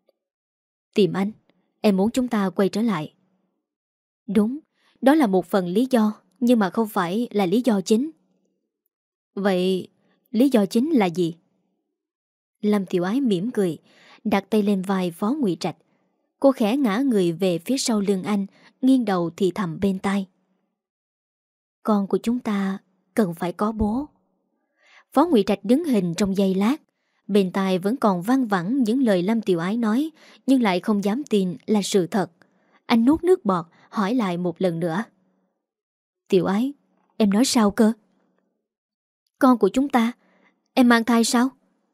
Tìm anh? Em muốn chúng ta quay trở lại? Đúng, đó là một phần lý do, nhưng mà không phải là lý do chính. Vậy lý do chính là gì? Lâm Tiểu Ái mỉm cười, đặt tay lên vai Phó Ngụy Trạch. Cô khẽ ngã người về phía sau lưng anh, nghiêng đầu thì thầm bên tai. Con của chúng ta cần phải có bố. Phó Ngụy Trạch đứng hình trong giây lát. Bên tai vẫn còn văng vẳng những lời Lâm Tiểu Ái nói, nhưng lại không dám tin là sự thật. Anh nuốt nước bọt, hỏi lại một lần nữa. Tiểu Ái, em nói sao cơ? Con của chúng ta, em mang thai sao?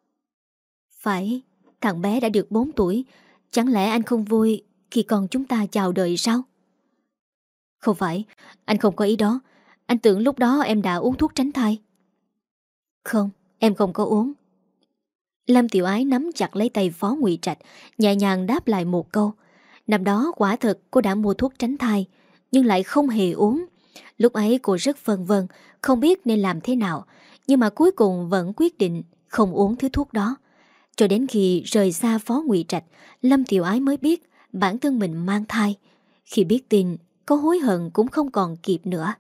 Phải, thằng bé đã được 4 tuổi. Chẳng lẽ anh không vui khi con chúng ta chào đời sao? Không phải, anh không có ý đó. Anh tưởng lúc đó em đã uống thuốc tránh thai. Không, em không có uống. Lâm Tiểu Ái nắm chặt lấy tay Phó Ngụy Trạch, nhẹ nhàng đáp lại một câu. Năm đó quả thật cô đã mua thuốc tránh thai, nhưng lại không hề uống. Lúc ấy cô rất phân vân, không biết nên làm thế nào, nhưng mà cuối cùng vẫn quyết định không uống thứ thuốc đó. Cho đến khi rời xa Phó Ngụy Trạch, Lâm Tiểu Ái mới biết bản thân mình mang thai. Khi biết tin, có hối hận cũng không còn kịp nữa.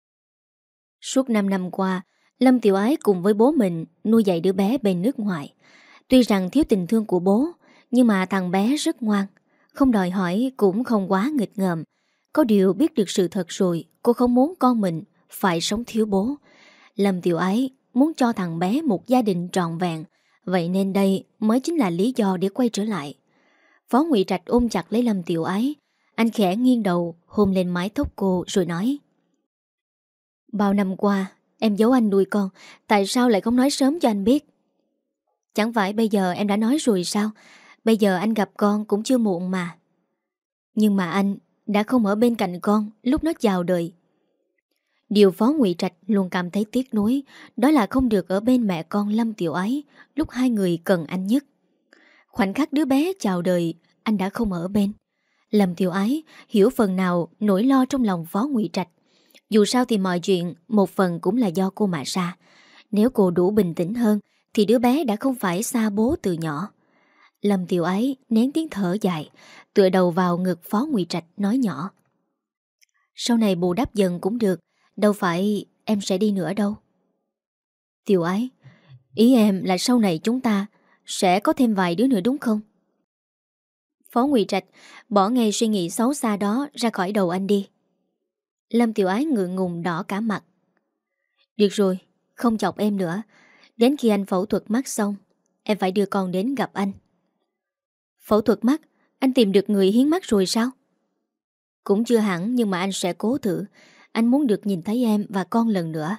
Suốt 5 năm qua, Lâm Tiểu Ái cùng với bố mình nuôi dạy đứa bé bên nước ngoài. Tuy rằng thiếu tình thương của bố, nhưng mà thằng bé rất ngoan, không đòi hỏi cũng không quá nghịch ngợm. Có điều biết được sự thật rồi, cô không muốn con mình phải sống thiếu bố. Lâm Tiểu Ái muốn cho thằng bé một gia đình trọn vẹn, vậy nên đây mới chính là lý do để quay trở lại. Phó Ngụy Trạch ôm chặt lấy Lâm Tiểu Ái. Anh khẽ nghiêng đầu hôn lên mái tóc cô rồi nói: Bao năm qua em giấu anh nuôi con, tại sao lại không nói sớm cho anh biết? Chẳng phải bây giờ em đã nói rồi sao? Bây giờ anh gặp con cũng chưa muộn mà. Nhưng mà anh đã không ở bên cạnh con lúc nó chào đời. Điều Phó Ngụy Trạch luôn cảm thấy tiếc nuối, đó là không được ở bên mẹ con Lâm Tiểu Ái lúc hai người cần anh nhất. Khoảnh khắc đứa bé chào đời, anh đã không ở bên. Lâm Tiểu Ái hiểu phần nào nỗi lo trong lòng Phó Ngụy Trạch. Dù sao thì mọi chuyện một phần cũng là do cô mà ra. Nếu cô đủ bình tĩnh hơn thì đứa bé đã không phải xa bố từ nhỏ. Lâm Tiểu Ái nén tiếng thở dài, tựa đầu vào ngực Phó Ngụy Trạch nói nhỏ: Sau này bù đắp dần cũng được, đâu phải em sẽ đi nữa đâu. Tiểu Ái, ý em là sau này chúng ta sẽ có thêm vài đứa nữa đúng không? Phó Ngụy Trạch bỏ ngay suy nghĩ xấu xa đó ra khỏi đầu anh đi. Lâm Tiểu Ái ngượng ngùng đỏ cả mặt. Được rồi, không chọc em nữa. Đến khi anh phẫu thuật mắt xong, em phải đưa con đến gặp anh. Phẫu thuật mắt? Anh tìm được người hiến mắt rồi sao? Cũng chưa hẳn, nhưng mà anh sẽ cố thử. Anh muốn được nhìn thấy em và con lần nữa.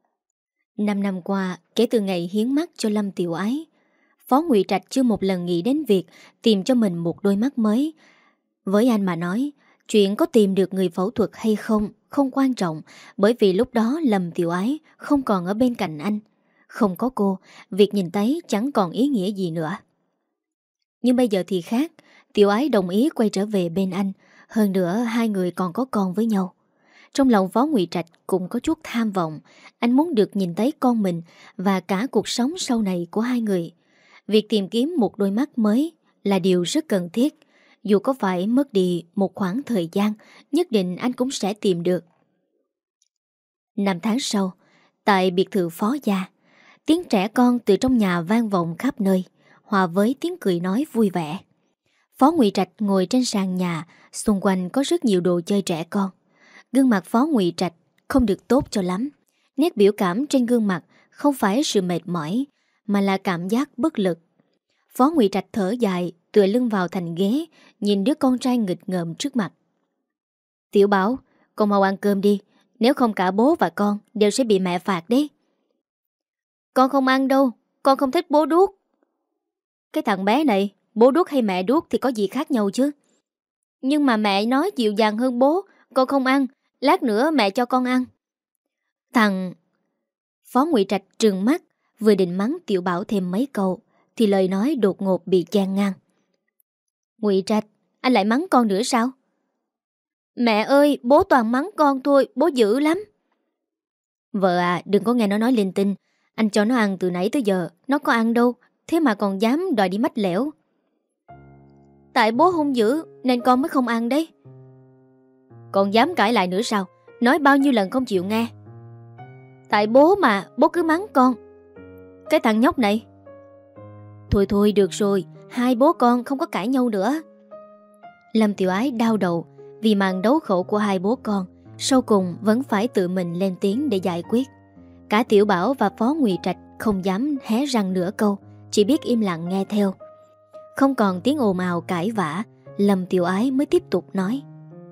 5 năm qua, kể từ ngày hiến mắt cho Lâm Tiểu Ái, Phó Ngụy Trạch chưa một lần nghĩ đến việc tìm cho mình một đôi mắt mới. Với anh mà nói, chuyện có tìm được người phẫu thuật hay không không quan trọng, bởi vì lúc đó Lâm Tiểu Ái không còn ở bên cạnh anh. Không có cô, việc nhìn thấy chẳng còn ý nghĩa gì nữa. Nhưng bây giờ thì khác, Tiểu Ái đồng ý quay trở về bên anh. Hơn nữa hai người còn có con với nhau. Trong lòng Phó Ngụy Trạch cũng có chút tham vọng. Anh muốn được nhìn thấy con mình và cả cuộc sống sau này của hai người. Việc tìm kiếm một đôi mắt mới là điều rất cần thiết. Dù có phải mất đi một khoảng thời gian, nhất định anh cũng sẽ tìm được. 5 tháng sau, tại biệt thự Phó gia, tiếng trẻ con từ trong nhà vang vọng khắp nơi, hòa với tiếng cười nói vui vẻ. Phó Ngụy Trạch ngồi trên sàn nhà, xung quanh có rất nhiều đồ chơi trẻ con. Gương mặt Phó Ngụy Trạch không được tốt cho lắm. Nét biểu cảm trên gương mặt không phải sự mệt mỏi, mà là cảm giác bất lực. Phó Ngụy Trạch thở dài, tựa lưng vào thành ghế, nhìn đứa con trai nghịch ngợm trước mặt. Tiểu Bảo, con mau ăn cơm đi, nếu không cả bố và con đều sẽ bị mẹ phạt đấy. Con không ăn đâu, con không thích bố đuốt. Cái thằng bé này, bố đuốt hay mẹ đuốt thì có gì khác nhau chứ. Nhưng mà mẹ nói dịu dàng hơn bố, con không ăn, lát nữa mẹ cho con ăn. Thằng... Phó Ngụy Trạch trừng mắt, vừa định mắng Tiểu Bảo thêm mấy câu thì lời nói đột ngột bị chen ngang. Ngụy Trạch, anh lại mắng con nữa sao? Mẹ ơi, bố toàn mắng con thôi, bố dữ lắm. Vợ à, đừng có nghe nó nói linh tinh. Anh cho nó ăn từ nãy tới giờ, nó có ăn đâu, thế mà còn dám đòi đi mách lẻo. Tại bố hung dữ nên con mới không ăn đấy. Còn dám cãi lại nữa sao? Nói bao nhiêu lần không chịu nghe. Tại bố mà, bố cứ mắng con. Cái thằng nhóc này. Thôi thôi được rồi, hai bố con không có cãi nhau nữa. Lâm Tiểu Ái đau đầu vì màn đấu khẩu của hai bố con, sau cùng vẫn phải tự mình lên tiếng để giải quyết. Cả Tiểu Bảo và Phó Ngụy Trạch không dám hé răng nửa câu, chỉ biết im lặng nghe theo. Không còn tiếng ồn ào cãi vã, Lâm Tiểu Ái mới tiếp tục nói: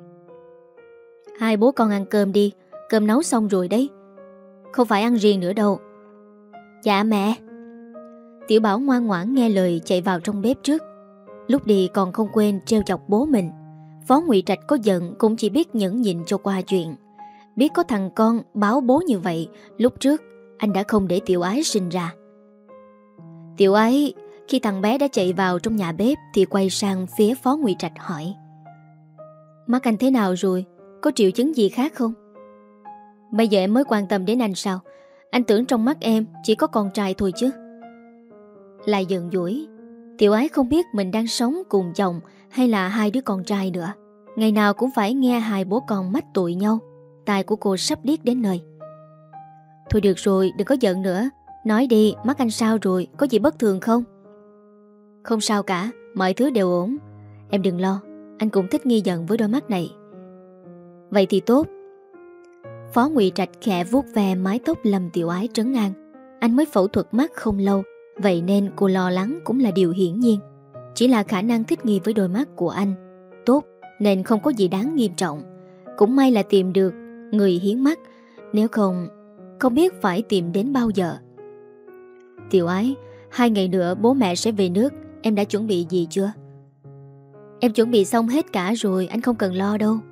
Hai bố con ăn cơm đi, cơm nấu xong rồi đấy. Không phải ăn riêng nữa đâu. Dạ mẹ. Tiểu Bảo ngoan ngoãn nghe lời chạy vào trong bếp trước. Lúc đi còn không quên trêu chọc bố mình. Phó Ngụy Trạch có giận cũng chỉ biết nhẫn nhịn cho qua chuyện. Biết có thằng con báo bố như vậy, lúc trước anh đã không để Tiểu Ái sinh ra. Tiểu Ái khi thằng bé đã chạy vào trong nhà bếp thì quay sang phía Phó Ngụy Trạch hỏi: Mắt anh thế nào rồi? Có triệu chứng gì khác không? Bây giờ em mới quan tâm đến anh sao? Anh tưởng trong mắt em chỉ có con trai thôi chứ. Lại giận dỗi. Tiểu Ái không biết mình đang sống cùng chồng hay là hai đứa con trai nữa. Ngày nào cũng phải nghe hai bố con mách tội nhau. Tai của cô sắp điếc đến nơi. Thôi được rồi, đừng có giận nữa. Nói đi, mắt anh sao rồi? Có gì bất thường không? Không sao cả, mọi thứ đều ổn. Em đừng lo, anh cũng thích nghi dần với đôi mắt này. Vậy thì tốt. Phó Ngụy Trạch khẽ vuốt ve mái tóc Lâm Tiểu Ái trấn an. Anh mới phẫu thuật mắt không lâu, vậy nên cô lo lắng cũng là điều hiển nhiên. Chỉ là khả năng thích nghi với đôi mắt của anh tốt nên không có gì đáng nghiêm trọng. Cũng may là tìm được người hiến mắt, nếu không biết phải tìm đến bao giờ. Tiểu Ái, 2 ngày nữa bố mẹ sẽ về nước. Em đã chuẩn bị gì chưa? Em chuẩn bị xong hết cả rồi, anh không cần lo đâu.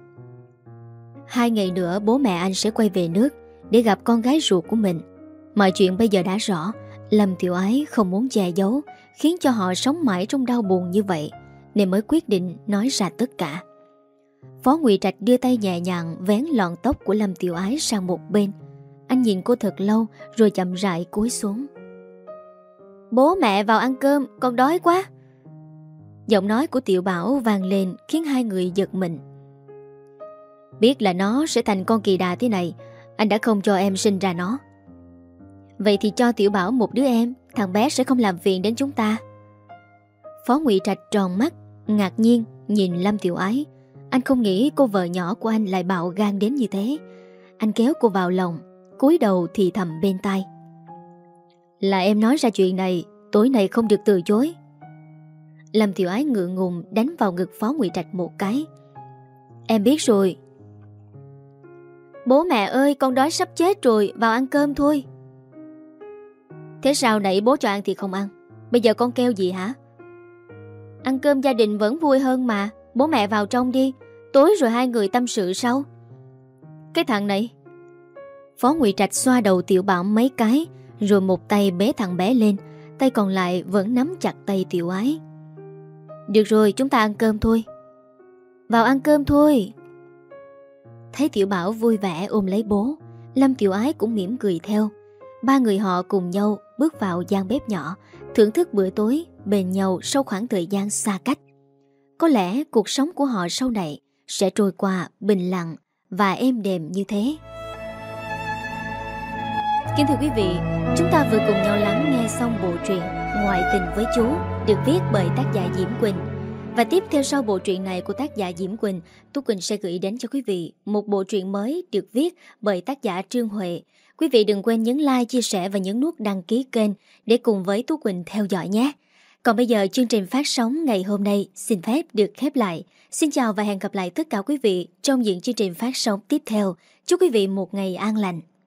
2 ngày nữa bố mẹ anh sẽ quay về nước để gặp con gái ruột của mình. Mọi chuyện bây giờ đã rõ. Lâm Tiểu Ái không muốn che giấu, khiến cho họ sống mãi trong đau buồn như vậy, nên mới quyết định nói ra tất cả. Phó Ngụy Trạch đưa tay nhẹ nhàng vén lọn tóc của Lâm Tiểu Ái sang một bên. Anh nhìn cô thật lâu rồi chậm rãi cúi xuống. Bố mẹ vào ăn cơm, con đói quá. Giọng nói của Tiểu Bảo vang lên khiến hai người giật mình. Biết là nó sẽ thành con kỳ đà thế này, anh đã không cho em sinh ra nó. Vậy thì cho Tiểu Bảo một đứa em, thằng bé sẽ không làm phiền đến chúng ta. Phó Ngụy Trạch tròn mắt, ngạc nhiên nhìn Lâm Tiểu Ái. Anh không nghĩ cô vợ nhỏ của anh lại bạo gan đến như thế. Anh kéo cô vào lòng, cúi đầu thì thầm bên tai. Là em nói ra chuyện này, tối nay không được từ chối. Lâm Tiểu Ái ngượng ngùng đánh vào ngực Phó Ngụy Trạch một cái. Em biết rồi. Bố mẹ ơi, con đói sắp chết rồi, vào ăn cơm thôi. Thế sao nãy bố cho ăn thì không ăn? Bây giờ con kêu gì hả? Ăn cơm gia đình vẫn vui hơn mà. Bố mẹ vào trong đi, tối rồi hai người tâm sự sau. Cái thằng này. Phó Ngụy Trạch xoa đầu Tiểu Bảo mấy cái, rồi một tay bế thằng bé lên, tay còn lại vẫn nắm chặt tay Tiểu Ái. Được rồi, chúng ta ăn cơm thôi. Vào ăn cơm thôi. Thấy Tiểu Bảo vui vẻ ôm lấy bố, Lâm Tiểu Ái cũng mỉm cười theo. Ba người họ cùng nhau bước vào gian bếp nhỏ, thưởng thức bữa tối bên nhau sau khoảng thời gian xa cách. Có lẽ cuộc sống của họ sau này sẽ trôi qua bình lặng và êm đềm như thế. Kính thưa quý vị, chúng ta vừa cùng nhau lắng nghe xong bộ truyện Ngoại tình với chú được viết bởi tác giả Diễm Quỳnh. Và tiếp theo sau bộ truyện này của tác giả Diễm Quỳnh, Tú Quỳnh sẽ gửi đến cho quý vị một bộ truyện mới được viết bởi tác giả Trương Huệ. Quý vị đừng quên nhấn like, chia sẻ và nhấn nút đăng ký kênh để cùng với Tú Quỳnh theo dõi nhé. Còn bây giờ chương trình phát sóng ngày hôm nay xin phép được khép lại. Xin chào và hẹn gặp lại tất cả quý vị trong những chương trình phát sóng tiếp theo. Chúc quý vị một ngày an lành.